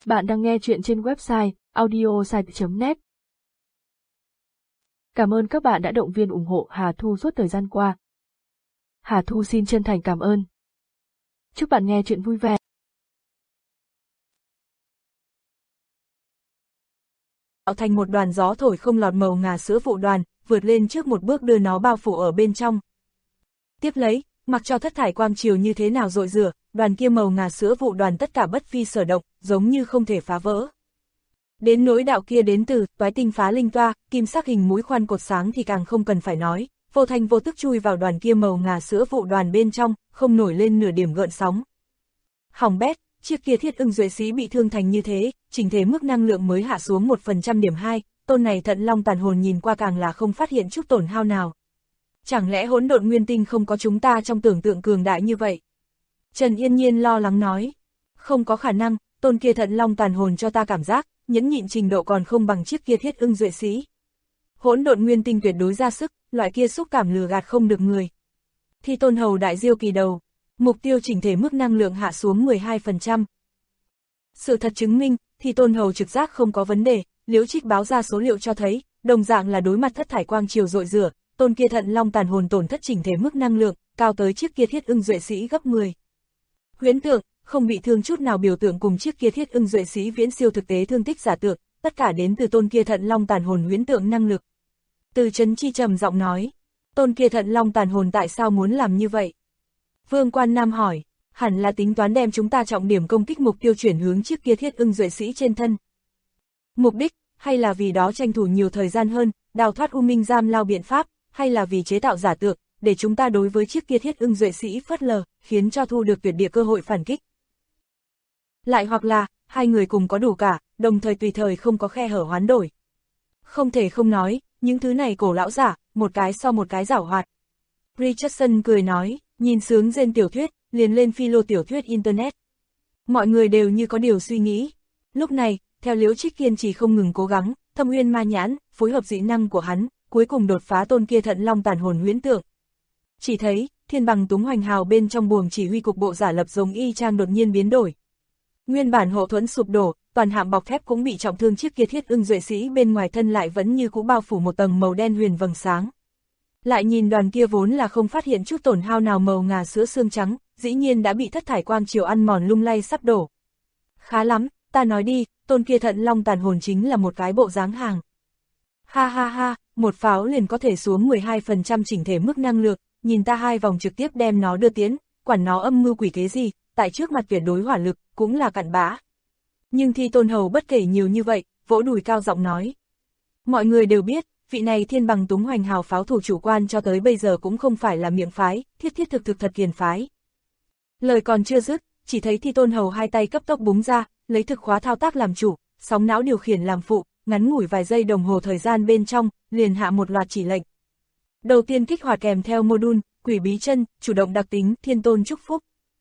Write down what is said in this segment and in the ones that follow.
Bạn đang nghe chuyện trên website audiosite.net. Cảm ơn các bạn đã động viên ủng hộ Hà Thu suốt thời gian qua. Hà Thu xin chân thành cảm ơn. Chúc bạn nghe chuyện vui vẻ. Tạo thành một đoàn gió thổi không lọt màu ngà sữa vụ đoàn, vượt lên trước một bước đưa nó bao phủ ở bên trong. Tiếp lấy, mặc cho thất thải quang chiều như thế nào rội rửa, đoàn kia màu ngà sữa vụ đoàn tất cả bất phi sở động, giống như không thể phá vỡ. Đến nỗi đạo kia đến từ toái tinh phá linh toa, kim sắc hình mũi khoan cột sáng thì càng không cần phải nói, vô thanh vô tức chui vào đoàn kia màu ngà sữa vụ đoàn bên trong, không nổi lên nửa điểm gợn sóng. Hỏng bét, chiếc kia Thiết Ưng Duệ Sĩ bị thương thành như thế, chỉnh thể mức năng lượng mới hạ xuống 1% điểm 2, tôn này Thận Long tàn hồn nhìn qua càng là không phát hiện chút tổn hao nào. Chẳng lẽ hỗn độn nguyên tinh không có chúng ta trong tưởng tượng cường đại như vậy? Trần Yên Nhiên lo lắng nói, không có khả năng, tôn kia Thận Long tàn hồn cho ta cảm giác, nhẫn nhịn trình độ còn không bằng chiếc kia Thiết Ưng Duệ Sĩ. Hỗn độn nguyên tinh tuyệt đối ra sức, loại kia xúc cảm lừa gạt không được người. Thi Tôn Hầu đại diêu kỳ đầu, mục tiêu chỉnh thể mức năng lượng hạ xuống 12%. Sự thật chứng minh, Thi Tôn Hầu trực giác không có vấn đề, Liễu Trích báo ra số liệu cho thấy, đồng dạng là đối mặt thất thải quang chiều rội rửa, tôn kia Thận Long tàn hồn tổn thất chỉnh thể mức năng lượng, cao tới chiếc kia Thiết Ưng Duệ Sĩ gấp 10. Huyễn tượng, không bị thương chút nào biểu tượng cùng chiếc kia Thiết Ưng Duệ Sĩ viễn siêu thực tế thương tích giả tượng, tất cả đến từ tôn kia Thận Long tàn hồn huyễn tượng năng lực. Từ Trấn Chi trầm giọng nói, tôn kia Thận Long tàn hồn tại sao muốn làm như vậy? Vương Quan Nam hỏi, hẳn là tính toán đem chúng ta trọng điểm công kích mục tiêu chuyển hướng chiếc kia Thiết Ưng Duệ Sĩ trên thân. Mục đích, hay là vì đó tranh thủ nhiều thời gian hơn, đào thoát U Minh giam lao biện pháp, hay là vì chế tạo giả tượng, để chúng ta đối với chiếc kia Thiết Ưng Duệ Sĩ phớt lờ, khiến cho thu được tuyệt địa cơ hội phản kích. Lại hoặc là, hai người cùng có đủ cả, đồng thời tùy thời không có khe hở hoán đổi. Không thể không nói, những thứ này cổ lão giả, một cái so một cái giảo hoạt. Richardson cười nói, nhìn sướng rên tiểu thuyết, liền lên philo tiểu thuyết Internet. Mọi người đều như có điều suy nghĩ. Lúc này, theo Liễu Trích kiên trì không ngừng cố gắng, Thâm Uyên ma nhãn, phối hợp dị năng của hắn, cuối cùng đột phá tôn kia Thận Long tàn hồn huyễn tượng. Chỉ thấy, thiên bằng túng hoành hào bên trong buồng chỉ huy cục bộ giả lập giống y chang đột nhiên biến đổi. Nguyên bản hộ thuẫn sụp đổ, toàn hạm bọc thép cũng bị trọng thương chiếc kia Thiết Ưng Duệ Sĩ bên ngoài thân lại vẫn như cũ bao phủ một tầng màu đen huyền vầng sáng. Lại nhìn đoàn kia vốn là không phát hiện chút tổn hao nào màu ngà sữa xương trắng, dĩ nhiên đã bị thất thải quang chiều ăn mòn lung lay sắp đổ. Khá lắm, ta nói đi, tôn kia Thận Long tàn hồn chính là một cái bộ dáng hàng. Ha ha ha, một pháo liền có thể xuống 12% chỉnh thể mức năng lượng, nhìn ta 2 vòng trực tiếp đem nó đưa tiến, quản nó âm mưu quỷ kế gì, tại trước mặt tuyệt đối hỏa lực, cũng là cặn bã. Nhưng Thi Tôn Hầu bất kể nhiều như vậy, vỗ đùi cao giọng nói. Mọi người đều biết, vị này thiên bằng túng hoành hào pháo thủ chủ quan cho tới bây giờ cũng không phải là miệng phái, thiết thiết thực thực thật kiền phái. Lời còn chưa dứt, chỉ thấy Thi Tôn Hầu hai tay cấp tốc búng ra, lấy thực khóa thao tác làm chủ, sóng não điều khiển làm phụ, ngắn ngủi vài giây đồng hồ thời gian bên trong, liền hạ một loạt chỉ lệnh. Đầu tiên kích hoạt kèm theo module, quỷ bí chân, chủ động đặc tính, thiên tôn chúc phúc.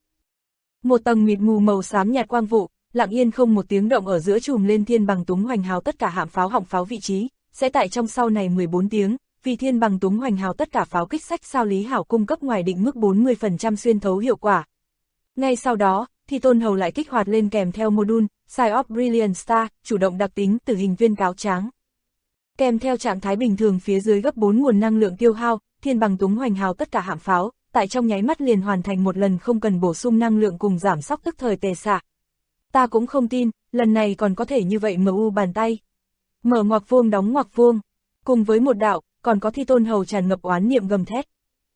Một tầng mịt mù màu xám nhạt quang vụ, lặng yên không một tiếng động ở giữa trùm lên thiên bằng túng hoành hào tất cả hạm pháo họng pháo vị trí, sẽ tại trong sau này 14 tiếng, vì thiên bằng túng hoành hào tất cả pháo kích sách sao Lý Hảo cung cấp ngoài định mức 40% xuyên thấu hiệu quả. Ngay sau đó, Thi Tôn Hầu lại kích hoạt lên kèm theo module, Side of Brilliant Star, chủ động đặc tính, tử hình viên cáo tráng. Kèm theo trạng thái bình thường phía dưới gấp 4 nguồn năng lượng tiêu hao, thiên bằng túng hoành hào tất cả hạm pháo, tại trong nháy mắt liền hoàn thành một lần không cần bổ sung năng lượng cùng giảm sóc tức thời tề xạ. Ta cũng không tin, lần này còn có thể như vậy MU bàn tay. Mở ngoặc vuông đóng ngoặc vuông, cùng với một đạo, còn có Thi Tôn Hầu tràn ngập oán niệm gầm thét.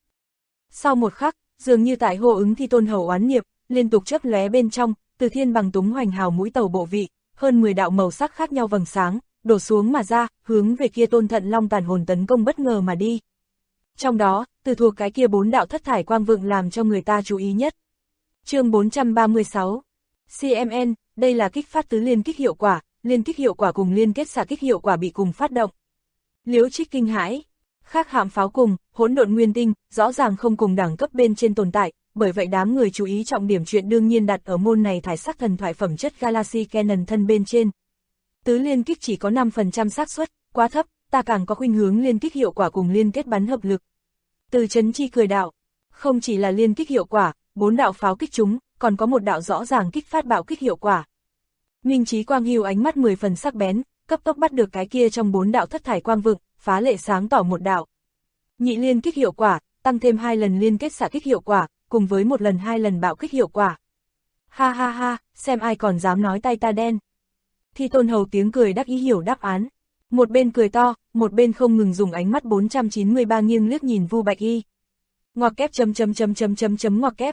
Sau một khắc, dường như tại hô ứng Thi Tôn Hầu oán niệm, liên tục chớp lóe bên trong, từ thiên bằng túng hoành hào mũi tàu bộ vị, hơn 10 đạo màu sắc khác nhau vầng sáng, đổ xuống mà ra, hướng về kia tôn Thận Long tàn hồn tấn công bất ngờ mà đi. Trong đó, từ thuộc cái kia 4 đạo thất thải quang vượng làm cho người ta chú ý nhất. Chương 436 CMN, đây là kích phát tứ liên kích hiệu quả, liên kích hiệu quả cùng liên kết xạ kích hiệu quả bị cùng phát động. Liễu Trích kinh hãi, khác hạm pháo cùng, hỗn độn nguyên tinh, rõ ràng không cùng đẳng cấp bên trên tồn tại, bởi vậy đám người chú ý trọng điểm chuyện đương nhiên đặt ở môn này thải sắc thần thoại phẩm chất Galaxy Cannon thân bên trên. Tứ liên kích chỉ có 5% xác suất, quá thấp, ta càng có khuynh hướng liên kích hiệu quả cùng liên kết bắn hợp lực. Từ Trấn Chi cười đạo, không chỉ là liên kích hiệu quả, 4 đạo pháo kích chúng, còn có một đạo rõ ràng kích phát bạo kích hiệu quả. Minh Chí Quang Hưu ánh mắt 10 phần sắc bén, cấp tốc bắt được cái kia trong 4 đạo thất thải quang vựng, phá lệ sáng tỏ một đạo. Nhị liên kích hiệu quả, tăng thêm 2 lần liên kết xạ kích hiệu quả, cùng với 1 lần 2 lần bạo kích hiệu quả. Ha ha ha, xem ai còn dám nói tay ta đen. Thi Tôn Hầu tiếng cười đắc ý hiểu đáp án. Một bên cười to, một bên không ngừng dùng ánh mắt 493 nghiêng liếc nhìn Vu Bạch Y. Ngoặc kép ngoặc kép.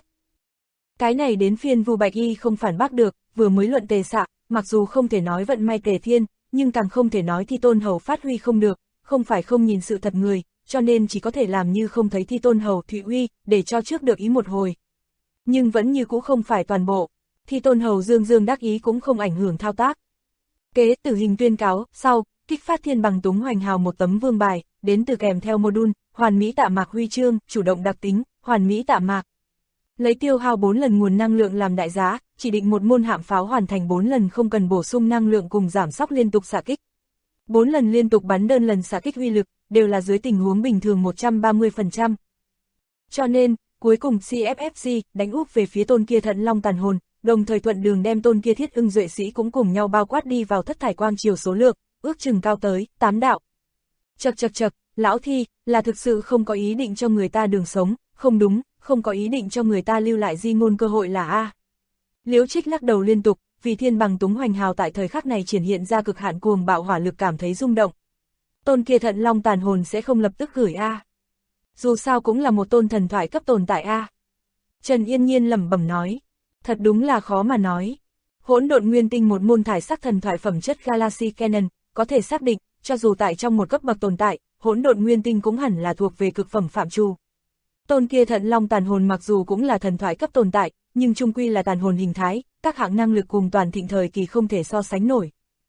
Cái này đến phiên Vu Bạch Y không phản bác được, vừa mới luận tề xạ, mặc dù không thể nói vận may tề thiên, nhưng càng không thể nói Thi Tôn Hầu phát huy không được, không phải không nhìn sự thật người, cho nên chỉ có thể làm như không thấy Thi Tôn Hầu thụy uy, để cho trước được ý một hồi. Nhưng vẫn như cũ không phải toàn bộ, Thi Tôn Hầu dương dương đắc ý cũng không ảnh hưởng thao tác. Kế tử hình tuyên cáo, sau, kích phát thiên bằng túng hoành hào một tấm vương bài, đến từ kèm theo module, hoàn mỹ tạ mạc huy chương, chủ động đặc tính, hoàn mỹ tạ mạc. Lấy tiêu hao 4 lần nguồn năng lượng làm đại giá, chỉ định một môn hạm pháo hoàn thành 4 lần không cần bổ sung năng lượng cùng giảm sóc liên tục xạ kích. 4 lần liên tục bắn đơn lần xạ kích uy lực, đều là dưới tình huống bình thường 130%. Cho nên, cuối cùng CFFC đánh úp về phía tôn kia thận long tàn hồn, đồng thời thuận đường đem tôn kia thiết ưng duệ sĩ cũng cùng nhau bao quát đi vào thất thải quang chiều số lượng, ước chừng cao tới 8 đạo. Chậc, lão Thi, là thực sự không có ý định cho người ta đường sống, không đúng, không có ý định cho người ta lưu lại di ngôn cơ hội là A. Liễu Trích lắc đầu liên tục, vì thiên bằng túng hoành hào tại thời khắc này triển hiện ra cực hạn cuồng bạo hỏa lực cảm thấy rung động. Tôn kia thận long tàn hồn sẽ không lập tức gửi A. Dù sao cũng là một tôn thần thoại cấp tồn tại A. Trần Yên Nhiên lẩm bẩm nói, thật đúng là khó mà nói. Hỗn độn nguyên tinh một môn thải sắc thần thoại phẩm chất Galaxy Canon, có thể xác định, cho dù tại trong một cấp bậc tồn tại, hỗn độn nguyên tinh cũng hẳn là thuộc về cực phẩm phạm trù. Tôn kia thận long tàn hồn mặc dù cũng là thần thoại cấp tồn tại, nhưng chung quy là tàn hồn hình thái, các hạng năng lực cùng toàn thịnh thời kỳ không thể so sánh nổi.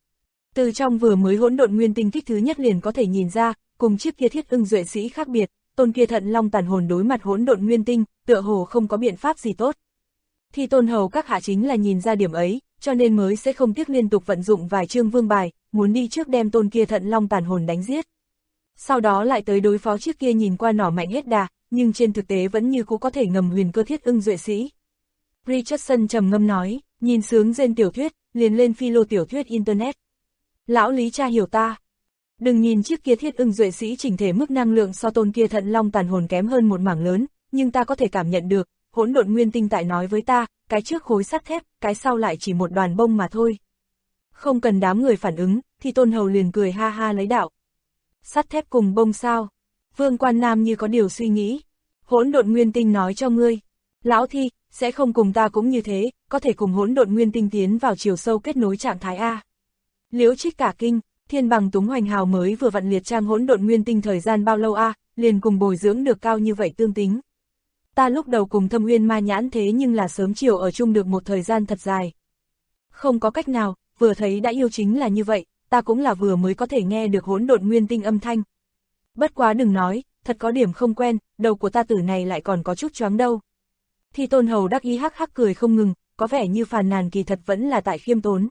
Từ trong vừa mới hỗn độn nguyên tinh kích thứ nhất liền có thể nhìn ra, cùng chiếc kia thiết ưng duệ sĩ khác biệt, tôn kia thận long tàn hồn đối mặt hỗn độn nguyên tinh, tựa hồ không có biện pháp gì tốt. Thì Tôn Hầu các hạ chính là nhìn ra điểm ấy, cho nên mới sẽ không tiếc liên tục vận dụng vài chương vương bài, muốn đi trước đem tôn kia thận long tàn hồn đánh giết. Sau đó lại tới đối phó chiếc kia nhìn qua nỏ mạnh hết đà, nhưng trên thực tế vẫn như cũ có thể ngầm huyền cơ thiết ưng duệ sĩ. Richardson trầm ngâm nói, nhìn sướng rên tiểu thuyết, liền lên philo tiểu thuyết internet. Lão Lý cha hiểu ta. Đừng nhìn chiếc kia thiết ưng duệ sĩ chỉnh thể mức năng lượng so tôn kia thận long tàn hồn kém hơn một mảng lớn, nhưng ta có thể cảm nhận được, hỗn độn nguyên tinh tại nói với ta, cái trước khối sắt thép, cái sau lại chỉ một đoàn bông mà thôi. Không cần đám người phản ứng, thì Tôn Hầu liền cười ha ha lấy đạo. Sắt thép cùng bông sao? Vương Quan Nam như có điều suy nghĩ. Hỗn độn nguyên tinh nói cho ngươi. Lão Thi, sẽ không cùng ta cũng như thế, có thể cùng hỗn độn nguyên tinh tiến vào chiều sâu kết nối trạng thái A. Liễu Trích cả kinh, thiên bằng túng hoành hào mới vừa vặn liệt trang hỗn độn nguyên tinh thời gian bao lâu A, liền cùng bồi dưỡng được cao như vậy tương tính. Ta lúc đầu cùng Thâm Uyên Ma Nhãn thế nhưng là sớm chiều ở chung được một thời gian thật dài. Không có cách nào, vừa thấy đã yêu chính là như vậy, ta cũng là vừa mới có thể nghe được hỗn độn nguyên tinh âm thanh. Bất quá đừng nói, thật có điểm không quen, đầu của ta tử này lại còn có chút choáng đâu. Thì Tôn Hầu đắc ý hắc hắc cười không ngừng, có vẻ như phàn nàn kỳ thật vẫn là tại khiêm tốn.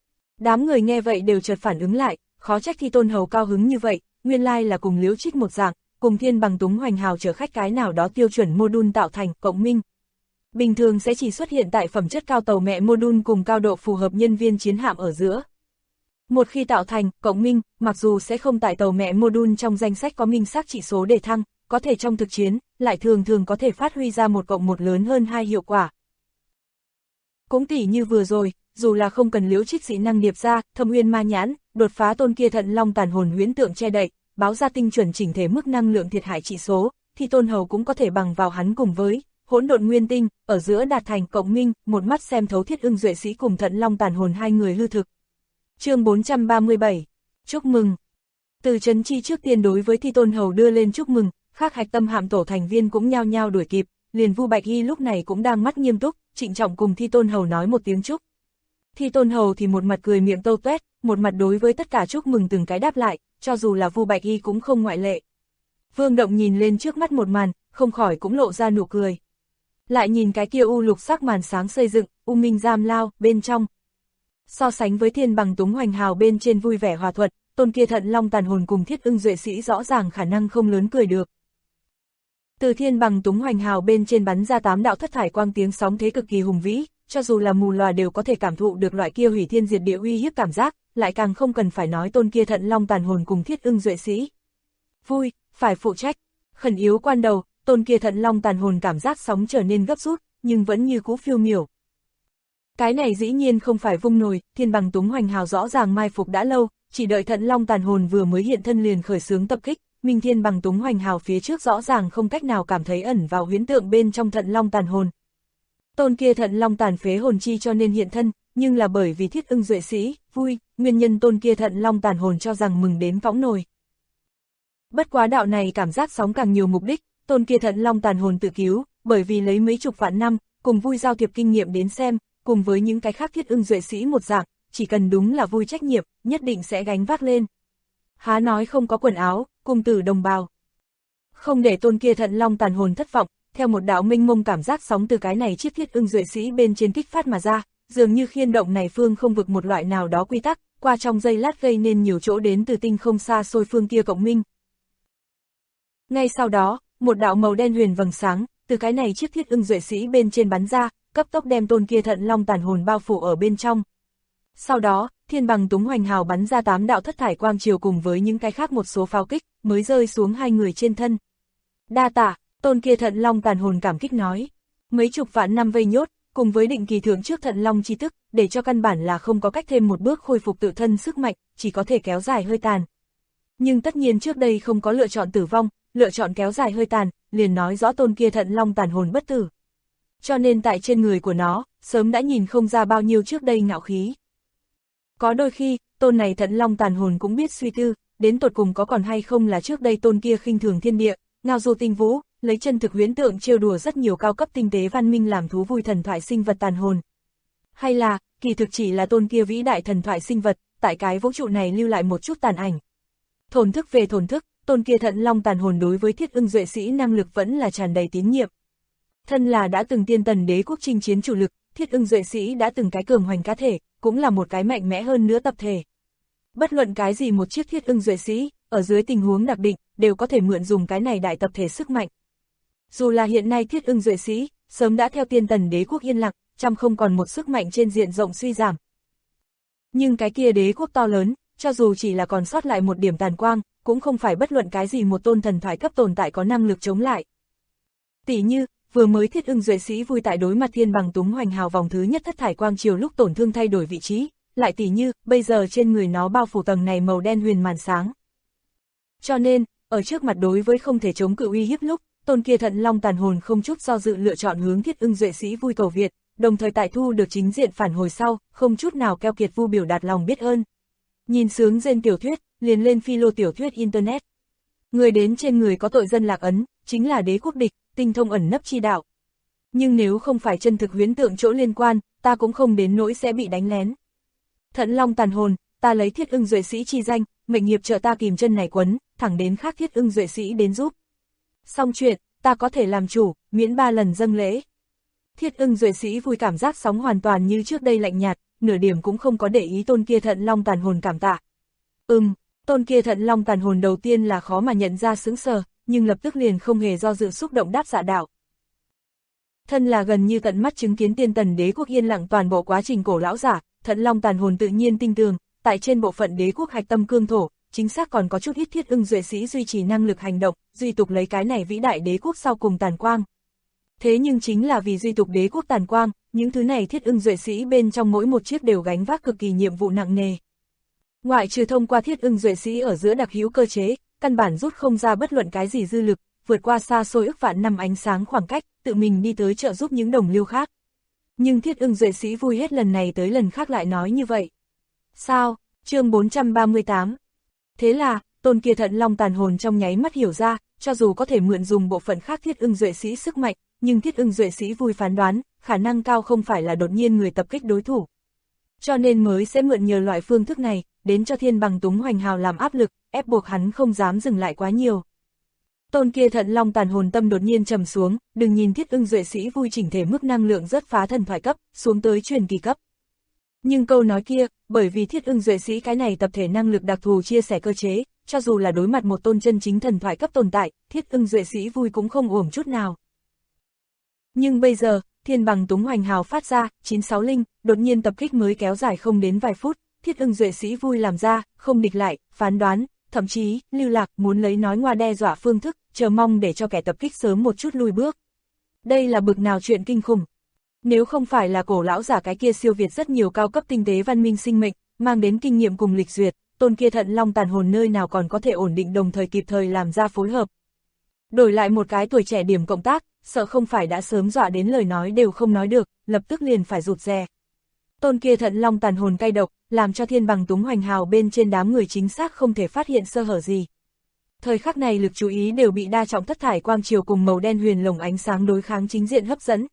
Đám người nghe vậy đều chợt phản ứng lại, khó trách Thi Tôn Hầu cao hứng như vậy, nguyên lai là cùng Liễu Trích một dạng, cùng thiên bằng túng hoành hào chở khách cái nào đó tiêu chuẩn module tạo thành cộng minh. Bình thường sẽ chỉ xuất hiện tại phẩm chất cao tàu mẹ module cùng cao độ phù hợp nhân viên chiến hạm ở giữa. Một khi tạo thành cộng minh, mặc dù sẽ không tại tàu mẹ module trong danh sách có minh xác chỉ số để thăng, có thể trong thực chiến, lại thường có thể phát huy ra 1+1 lớn hơn 2 hiệu quả. Cũng tỉ như vừa rồi, dù là không cần Liễu Trích dị năng điệp ra, Thâm Uyên Ma Nhãn, đột phá tôn kia thận long tàn hồn huyễn tượng che đậy, báo ra tinh chuẩn chỉnh thể mức năng lượng thiệt hại chỉ số, thì Tôn Hầu cũng có thể bằng vào hắn cùng với hỗn độn nguyên tinh, ở giữa đạt thành cộng minh, một mắt xem thấu thiết ưng duệ sĩ cùng thận long tàn hồn hai người hư thực. Chương 437, chúc mừng. Từ Trấn Chi trước tiên đối với Thi Tôn Hầu đưa lên chúc mừng, khác hạch tâm hạm tổ thành viên cũng nhao nhao đuổi kịp, liền Vu Bạch Y lúc này cũng đang mắt nghiêm túc, trịnh trọng cùng Thi Tôn Hầu nói một tiếng chúc. Thi Tôn Hầu thì một mặt cười miệng tâu tuét, một mặt đối với tất cả chúc mừng từng cái đáp lại, cho dù là Vu Bạch Y cũng không ngoại lệ. Vương Động nhìn lên trước mắt một màn, không khỏi cũng lộ ra nụ cười. Lại nhìn cái kia u lục sắc màn sáng xây dựng, u minh giam lao, bên trong. So sánh với thiên bằng túng hoành hào bên trên vui vẻ hòa thuận, tôn kia thận long tàn hồn cùng thiết ưng duệ sĩ rõ ràng khả năng không lớn cười được. Từ thiên bằng túng hoành hào bên trên bắn ra 8 đạo thất thải quang tiếng sóng thế cực kỳ hùng vĩ, cho dù là mù lòa đều có thể cảm thụ được loại kia hủy thiên diệt địa uy hiếp cảm giác, lại càng không cần phải nói tôn kia Thận Long tàn hồn cùng Thiết Ưng Duệ Sĩ. Vui, phải phụ trách. Khẩn yếu quan đầu, tôn kia Thận Long tàn hồn cảm giác sóng trở nên gấp rút, nhưng vẫn như cũ phiêu miểu. Cái này dĩ nhiên không phải vung nồi, Thiên Bằng Túng Hoành Hào rõ ràng mai phục đã lâu, chỉ đợi Thận Long tàn hồn vừa mới hiện thân liền khởi xướng tập kích, Minh Thiên Bằng Túng Hoành Hào phía trước rõ ràng không cách nào cảm thấy ẩn vào huyễn tượng bên trong Thận Long tàn hồn. Tôn kia Thận Long tàn phế hồn chi cho nên hiện thân, nhưng là bởi vì Thiết Ưng Duệ Sĩ, vui, nguyên nhân tôn kia Thận Long tàn hồn cho rằng mừng đến võng nồi. Bất quá đạo này cảm giác sóng càng nhiều mục đích, tôn kia Thận Long tàn hồn tự cứu, bởi vì lấy mấy chục vạn năm, cùng vui giao thiệp kinh nghiệm đến xem, cùng với những cái khác Thiết Ưng Duệ Sĩ một dạng, chỉ cần đúng là vui trách nhiệm, nhất định sẽ gánh vác lên. Há nói không có quần áo, cùng tử đồng bào. Không để tôn kia Thận Long tàn hồn thất vọng, theo một đạo minh mông cảm giác sóng từ cái này chiếc Thiết Ưng Duệ Sĩ bên trên kích phát mà ra, dường như khiên động này phương không vực một loại nào đó quy tắc, qua trong giây lát gây nên nhiều chỗ đến từ tinh không xa xôi phương kia cộng minh. Ngay sau đó, một đạo màu đen huyền vầng sáng, từ cái này chiếc Thiết Ưng Duệ Sĩ bên trên bắn ra, cấp tốc đem tôn kia Thận Long tàn hồn bao phủ ở bên trong. Sau đó, Thiên Bằng Túng Hoành Hào bắn ra 8 đạo thất thải quang chiều cùng với những cái khác một số pháo kích, mới rơi xuống hai người trên thân. Đa tạ, tôn kia Thận Long tàn hồn cảm kích nói. Mấy chục vạn năm vây nhốt, cùng với định kỳ thưởng trước Thận Long chi tức, để cho căn bản là không có cách thêm một bước khôi phục tự thân sức mạnh, chỉ có thể kéo dài hơi tàn. Nhưng tất nhiên trước đây không có lựa chọn tử vong, lựa chọn kéo dài hơi tàn, liền nói rõ tôn kia Thận Long tàn hồn bất tử. Cho nên tại trên người của nó, sớm đã nhìn không ra bao nhiêu trước đây ngạo khí. Có đôi khi, tôn này Thận Long tàn hồn cũng biết suy tư, đến tột cùng có còn hay không là trước đây tôn kia khinh thường thiên địa, ngao du tinh vũ, lấy chân thực huyễn tượng trêu đùa rất nhiều cao cấp tinh tế văn minh làm thú vui thần thoại sinh vật tàn hồn. Hay là, kỳ thực chỉ là tôn kia vĩ đại thần thoại sinh vật, tại cái vũ trụ này lưu lại một chút tàn ảnh. Thổn thức về thổn thức, tôn kia Thận Long tàn hồn đối với Thiết Ưng Duệ Sĩ năng lực vẫn là tràn đầy tín nhiệm. Thân là đã từng tiên tần đế quốc chinh chiến chủ lực, Thiết Ưng Duệ Sĩ đã từng cái cường hoành cá thể, cũng là một cái mạnh mẽ hơn nữa tập thể. Bất luận cái gì một chiếc Thiết Ưng Duệ Sĩ, ở dưới tình huống đặc định, đều có thể mượn dùng cái này đại tập thể sức mạnh. Dù là hiện nay Thiết Ưng Duệ Sĩ, sớm đã theo tiên tần đế quốc yên lặng, trăm không còn một sức mạnh trên diện rộng suy giảm. Nhưng cái kia đế quốc to lớn, cho dù chỉ là còn sót lại một điểm tàn quang, cũng không phải bất luận cái gì một tôn thần thoại cấp tồn tại có năng lực chống lại. Tỷ như, vừa mới Thiết Ưng Duệ Sĩ vui tại đối mặt Thiên Bằng Túng Hoành Hào vòng thứ nhất thất thải quang chiều lúc tổn thương thay đổi vị trí, lại tỷ như, bây giờ trên người nó bao phủ tầng này màu đen huyền màn sáng. Cho nên, ở trước mặt đối với không thể chống cự uy hiếp lúc, tôn kia Thận Long tàn hồn không chút do dự lựa chọn hướng Thiết Ưng Duệ Sĩ vui cầu Việt, đồng thời tại thu được chính diện phản hồi sau, không chút nào keo kiệt vu biểu đạt lòng biết ơn. Nhìn sướng trên tiểu thuyết, liền lên philo tiểu thuyết internet. Người đến trên người có tội dân lạc ấn, chính là đế quốc địch, tinh thông ẩn nấp chi đạo. Nhưng nếu không phải chân thực huyễn tượng chỗ liên quan, ta cũng không đến nỗi sẽ bị đánh lén. Thận Long tàn hồn, ta lấy Thiết Ưng Duệ Sĩ chi danh, mệnh nghiệp trợ ta kìm chân này quấn, thẳng đến khác Thiết Ưng Duệ Sĩ đến giúp. Xong chuyện, ta có thể làm chủ, miễn 3 lần dâng lễ. Thiết Ưng Duệ Sĩ vui cảm giác sóng hoàn toàn như trước đây lạnh nhạt, nửa điểm cũng không có để ý tôn kia Thận Long tàn hồn cảm tạ. Tôn kia Thận Long tàn hồn đầu tiên là khó mà nhận ra sững sờ, nhưng lập tức liền không hề do dự xúc động đáp dạ đạo. Thân là gần như tận mắt chứng kiến tiên tần đế quốc yên lặng toàn bộ quá trình cổ lão giả, Thận Long tàn hồn tự nhiên tinh tường, tại trên bộ phận đế quốc hạch tâm cương thổ, chính xác còn có chút ít Thiết Ưng Duệ Sĩ duy trì năng lực hành động, duy tục lấy cái này vĩ đại đế quốc sau cùng tàn quang. Thế nhưng chính là vì duy tục đế quốc tàn quang, những thứ này Thiết Ưng Duệ Sĩ bên trong mỗi một chiếc đều gánh vác cực kỳ nhiệm vụ nặng nề. Ngoại trừ thông qua Thiết Ưng Duệ Sĩ ở giữa đặc hữu cơ chế, căn bản rút không ra bất luận cái gì dư lực, vượt qua xa xôi ức vạn năm ánh sáng khoảng cách, tự mình đi tới trợ giúp những đồng liêu khác. Nhưng Thiết Ưng Duệ Sĩ vui hết lần này tới lần khác lại nói như vậy. Sao? Chương 438. Thế là, tôn kia Thận Long tàn hồn trong nháy mắt hiểu ra, cho dù có thể mượn dùng bộ phận khác Thiết Ưng Duệ Sĩ sức mạnh, nhưng Thiết Ưng Duệ Sĩ vui phán đoán, khả năng cao không phải là đột nhiên người tập kích đối thủ. Cho nên mới sẽ mượn nhờ loại phương thức này, đến cho Thiên Bằng Túng Hoành Hào làm áp lực, ép buộc hắn không dám dừng lại quá nhiều. Tôn kia Thận Long tàn hồn tâm đột nhiên trầm xuống, đừng nhìn Thiết Ưng Duệ Sĩ vui chỉnh thể mức năng lượng rất phá thần thoại cấp, xuống tới truyền kỳ cấp. Nhưng câu nói kia, bởi vì Thiết Ưng Duệ Sĩ cái này tập thể năng lực đặc thù chia sẻ cơ chế, cho dù là đối mặt một tôn chân chính thần thoại cấp tồn tại, Thiết Ưng Duệ Sĩ vui cũng không uổng chút nào. Nhưng bây giờ, thiên bằng túng hoành hào phát ra, 960, đột nhiên tập kích mới kéo dài không đến vài phút, Thiết Ưng Duệ sĩ vui làm ra, không địch lại, phán đoán, thậm chí, lưu lạc muốn lấy nói ngoa đe dọa phương thức, chờ mong để cho kẻ tập kích sớm một chút lui bước. Đây là bực nào chuyện kinh khủng. Nếu không phải là cổ lão giả cái kia siêu việt rất nhiều cao cấp tinh tế văn minh sinh mệnh, mang đến kinh nghiệm cùng lịch duyệt, tôn kia thận long tàn hồn nơi nào còn có thể ổn định đồng thời kịp thời làm ra phối hợp. Đổi lại một cái tuổi trẻ điểm cộng tác, sợ không phải đã sớm dọa đến lời nói đều không nói được, lập tức liền phải rụt rè. Tôn kia thận long tàn hồn cay độc, làm cho thiên bằng túng hoành hào bên trên đám người chính xác không thể phát hiện sơ hở gì. Thời khắc này lực chú ý đều bị đa trọng thất thải quang triều cùng màu đen huyền lồng ánh sáng đối kháng chính diện hấp dẫn.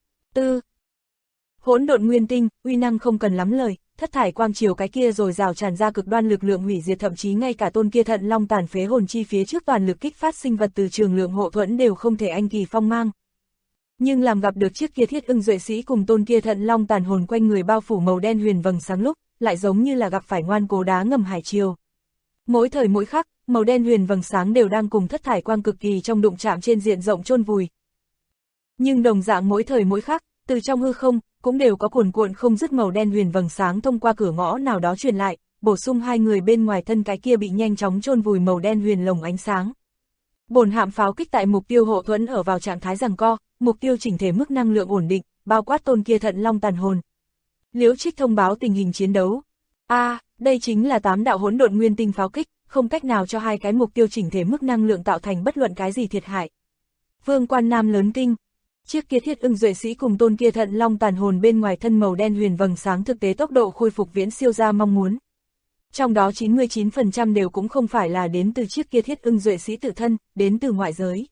Hỗn độn nguyên tinh, uy năng không cần lắm lời, thất thải quang triều cái kia rồi rào tràn ra cực đoan lực lượng hủy diệt, thậm chí ngay cả tôn kia thận long tàn phế hồn chi phía trước toàn lực kích phát sinh vật từ trường lượng hộ thuẫn đều không thể anh kỳ phong mang. Nhưng làm gặp được chiếc kia Thiết Ưng Duệ sĩ cùng tôn kia thận long tàn hồn quanh người bao phủ màu đen huyền vầng sáng lúc, lại giống như là gặp phải ngoan cố đá ngầm hải triều. Mỗi thời mỗi khắc, màu đen huyền vầng sáng đều đang cùng thất thải quang cực kỳ trong đụng chạm trên diện rộng chôn vùi. Nhưng đồng dạng mỗi thời mỗi khắc, từ trong hư không, cũng đều có cuồn cuộn không dứt màu đen huyền vầng sáng thông qua cửa ngõ nào đó truyền lại, bổ sung hai người bên ngoài thân cái kia bị nhanh chóng chôn vùi màu đen huyền lồng ánh sáng. Bổn hạm pháo kích tại mục tiêu hộ thuẫn ở vào trạng thái giằng co, mục tiêu chỉnh thể mức năng lượng ổn định, bao quát tôn kia thận long tàn hồn. Liễu Trích thông báo tình hình chiến đấu. Đây chính là 8 đạo hỗn độn nguyên tinh pháo kích, không cách nào cho hai cái mục tiêu chỉnh thể mức năng lượng tạo thành bất luận cái gì thiệt hại. Vương Quan Nam lớn kinh. Chiếc kia Thiết Ưng Duệ sĩ cùng tôn kia thận long tàn hồn bên ngoài thân màu đen huyền vầng sáng thực tế tốc độ khôi phục viễn siêu ra mong muốn. Trong đó 99% đều cũng không phải là đến từ chiếc kia Thiết Ưng Duệ sĩ tự thân, đến từ ngoại giới.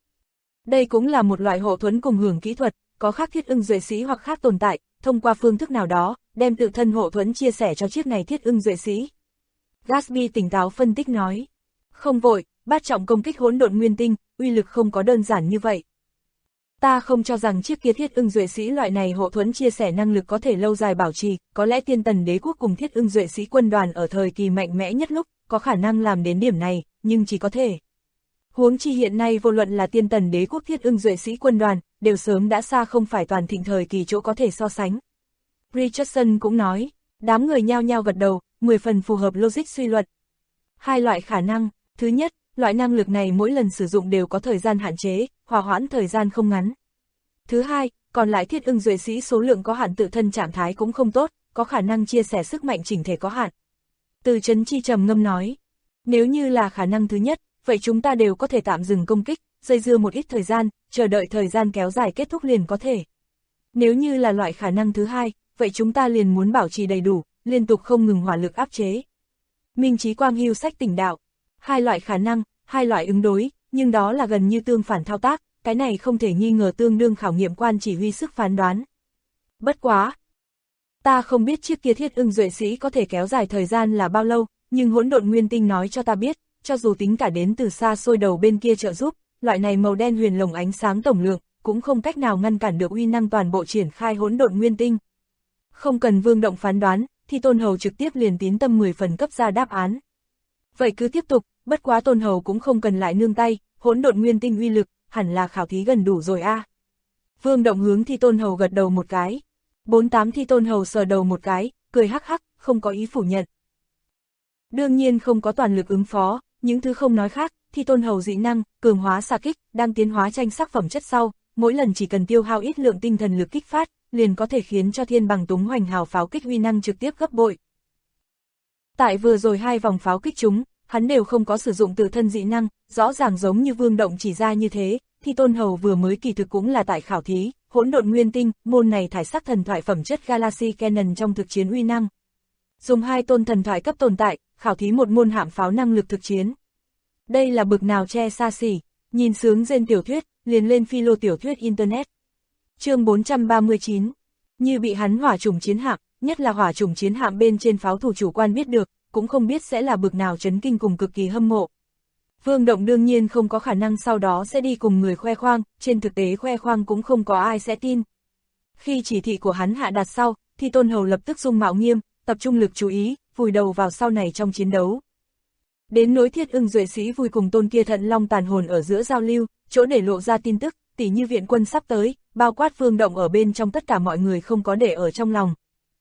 Đây cũng là một loại hộ thuẫn cùng hưởng kỹ thuật, có khác Thiết Ưng Duệ sĩ hoặc khác tồn tại, thông qua phương thức nào đó, đem tự thân hộ thuẫn chia sẻ cho chiếc này Thiết Ưng Duệ sĩ. Gatsby tỉnh táo phân tích nói. Không vội, bát trọng công kích hỗn độn nguyên tinh, uy lực không có đơn giản như vậy. Ta không cho rằng chiếc kia Thiết Ưng Duệ sĩ loại này hộ thuẫn chia sẻ năng lực có thể lâu dài bảo trì, có lẽ Tiên Tần Đế quốc cùng Thiết Ưng Duệ sĩ quân đoàn ở thời kỳ mạnh mẽ nhất lúc, có khả năng làm đến điểm này, nhưng chỉ có thể. Huống chi hiện nay vô luận là Tiên Tần Đế quốc Thiết Ưng Duệ sĩ quân đoàn, đều sớm đã xa không phải toàn thịnh thời kỳ chỗ có thể so sánh. Richardson cũng nói, đám người nhao nhao gật đầu, 10 phần phù hợp logic suy luận. Hai loại khả năng, thứ nhất, loại năng lực này mỗi lần sử dụng đều có thời gian hạn chế, hòa hoãn thời gian không ngắn. Thứ hai, còn lại Thiết Ưng Duệ sĩ số lượng có hạn tự thân trạng thái cũng không tốt, có khả năng chia sẻ sức mạnh chỉnh thể có hạn. Từ Chấn Chi trầm ngâm nói, nếu như là khả năng thứ nhất, vậy chúng ta đều có thể tạm dừng công kích, dây dưa một ít thời gian, chờ đợi thời gian kéo dài kết thúc liền có thể. Nếu như là loại khả năng thứ hai, vậy chúng ta liền muốn bảo trì đầy đủ, liên tục không ngừng hỏa lực áp chế. Minh Chí Quang hưu sách tỉnh đạo. Hai loại khả năng, hai loại ứng đối, nhưng đó là gần như tương phản thao tác, cái này không thể nghi ngờ tương đương khảo nghiệm quan chỉ huy sức phán đoán. Bất quá. Ta không biết chiếc kia Thiết Ưng Duệ sĩ có thể kéo dài thời gian là bao lâu, nhưng hỗn độn nguyên tinh nói cho ta biết, cho dù tính cả đến từ xa xôi đầu bên kia trợ giúp, loại này màu đen huyền lồng ánh sáng tổng lượng, cũng không cách nào ngăn cản được uy năng toàn bộ triển khai hỗn độn nguyên tinh. Không cần Vương Động phán đoán, thì Tôn Hầu trực tiếp liền tín tâm 10 phần cấp ra đáp án. Vậy cứ tiếp tục, bất quá Tôn Hầu cũng không cần lại nương tay, hỗn độn nguyên tinh uy lực, hẳn là khảo thí gần đủ rồi a. Vương Động hướng Thi Tôn Hầu gật đầu một cái. 48 Thi Tôn Hầu sờ đầu một cái, cười hắc hắc, không có ý phủ nhận. Đương nhiên không có toàn lực ứng phó, những thứ không nói khác, Thi Tôn Hầu dị năng, cường hóa xạ kích, đang tiến hóa tranh sắc phẩm chất sau, mỗi lần chỉ cần tiêu hao ít lượng tinh thần lực kích phát, liền có thể khiến cho thiên bằng túng hoành hào pháo kích uy năng trực tiếp gấp bội. Tại vừa rồi hai vòng pháo kích chúng, hắn đều không có sử dụng tự thân dị năng, rõ ràng giống như Vương Động chỉ ra như thế, Thi Tôn Hầu vừa mới kỳ thực cũng là tại khảo thí, hỗn độn nguyên tinh, môn này thải sắc thần thoại phẩm chất Galaxy Cannon trong thực chiến uy năng. Dùng hai tôn thần thoại cấp tồn tại, khảo thí một môn hạm pháo năng lực thực chiến. Đây là bực nào che xa xỉ, nhìn sướng trên tiểu thuyết, liền lên philo tiểu thuyết Internet. Chương 439, như bị hắn hỏa chủng chiến hạm, nhất là hỏa chủng chiến hạm bên trên pháo thủ chủ quan biết được, cũng không biết sẽ là bực nào chấn kinh cùng cực kỳ hâm mộ. Vương Động đương nhiên không có khả năng sau đó sẽ đi cùng người khoe khoang, trên thực tế khoe khoang cũng không có ai sẽ tin. Khi chỉ thị của hắn hạ đạt sau, thì Tôn Hầu lập tức dung mạo nghiêm, tập trung lực chú ý, vùi đầu vào sau này trong chiến đấu. Đến nối Thiết Ưng Duệ sĩ vui cùng tôn kia thận long tàn hồn ở giữa giao lưu, chỗ để lộ ra tin tức, tỉ như viện quân sắp tới, bao quát Vương Động ở bên trong tất cả mọi người không có để ở trong lòng.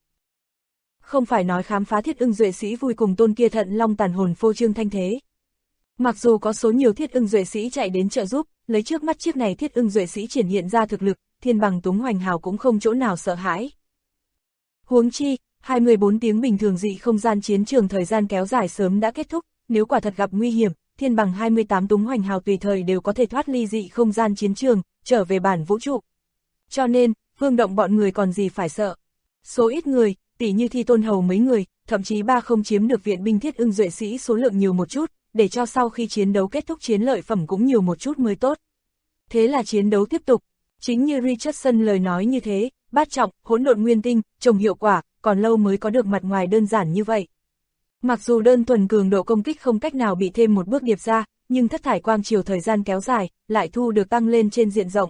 Không phải nói khám phá Thiết Ưng Duệ Sĩ vui cùng tôn kia thận long tàn hồn phô trương thanh thế. Mặc dù có số nhiều Thiết Ưng Duệ Sĩ chạy đến trợ giúp, lấy trước mắt chiếc này Thiết Ưng Duệ Sĩ triển hiện ra thực lực, thiên bằng Túng Hoành Hào cũng không chỗ nào sợ hãi. Huống chi, 24 tiếng bình thường dị không gian chiến trường thời gian kéo dài sớm đã kết thúc, nếu quả thật gặp nguy hiểm, thiên bằng 28 Túng Hoành Hào tùy thời đều có thể thoát ly dị không gian chiến trường, trở về bản vũ trụ. Cho nên, Vương Động bọn người còn gì phải sợ. Số ít người, tỉ như Thi Tôn Hầu mấy người, thậm chí ba không chiếm được viện binh Thiết Ưng Duệ Sĩ số lượng nhiều một chút, để cho sau khi chiến đấu kết thúc chiến lợi phẩm cũng nhiều một chút mới tốt. Thế là chiến đấu tiếp tục. Chính như Richardson lời nói như thế, bát trọng, hỗn độn nguyên tinh, trồng hiệu quả, còn lâu mới có được mặt ngoài đơn giản như vậy. Mặc dù đơn thuần cường độ công kích không cách nào bị thêm một bước điệp ra, nhưng thất thải quang chiều thời gian kéo dài, lại thu được tăng lên trên diện rộng.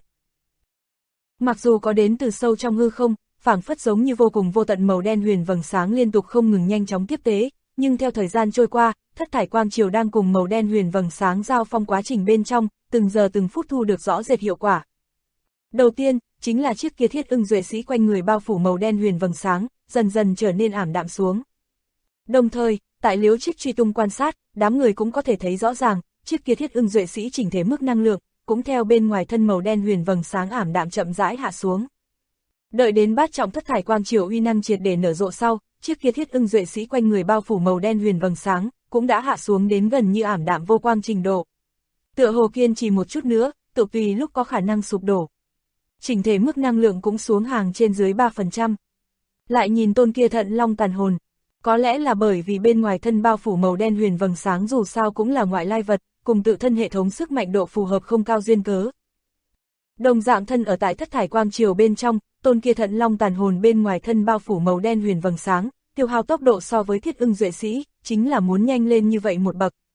Mặc dù có đến từ sâu trong hư không, phảng phất giống như vô cùng vô tận màu đen huyền vầng sáng liên tục không ngừng nhanh chóng tiếp tế, nhưng theo thời gian trôi qua, thất thải quang chiều đang cùng màu đen huyền vầng sáng giao phong quá trình bên trong, từng giờ từng phút thu được rõ rệt hiệu quả. Đầu tiên, chính là chiếc kia Thiết Ưng Duệ Sĩ quanh người bao phủ màu đen huyền vầng sáng, dần dần trở nên ảm đạm xuống. Đồng thời, tại Liễu Trích truy tung quan sát, đám người cũng có thể thấy rõ ràng, chiếc kia Thiết Ưng Duệ Sĩ chỉnh thể mức năng lượng, cũng theo bên ngoài thân màu đen huyền vầng sáng ảm đạm chậm rãi hạ xuống. Đợi đến bát trọng thất thải quang chiều uy năng triệt để nở rộ sau, chiếc kia Thiết Ưng Duệ Sĩ quanh người bao phủ màu đen huyền vầng sáng, cũng đã hạ xuống đến gần như ảm đạm vô quang trình độ. Tựa hồ kiên trì một chút nữa, tự tùy lúc có khả năng sụp đổ. Chỉnh thể mức năng lượng cũng xuống hàng trên dưới 3%. Lại nhìn tôn kia thận long tàn hồn, có lẽ là bởi vì bên ngoài thân bao phủ màu đen huyền vầng sáng dù sao cũng là ngoại lai vật, cùng tự thân hệ thống sức mạnh độ phù hợp không cao duyên cớ. Đồng dạng thân ở tại thất thải quang chiều bên trong, tôn kia thận long tàn hồn bên ngoài thân bao phủ màu đen huyền vầng sáng, tiêu hao tốc độ so với Thiết Ưng Duệ Sĩ, chính là muốn nhanh lên như vậy một bậc.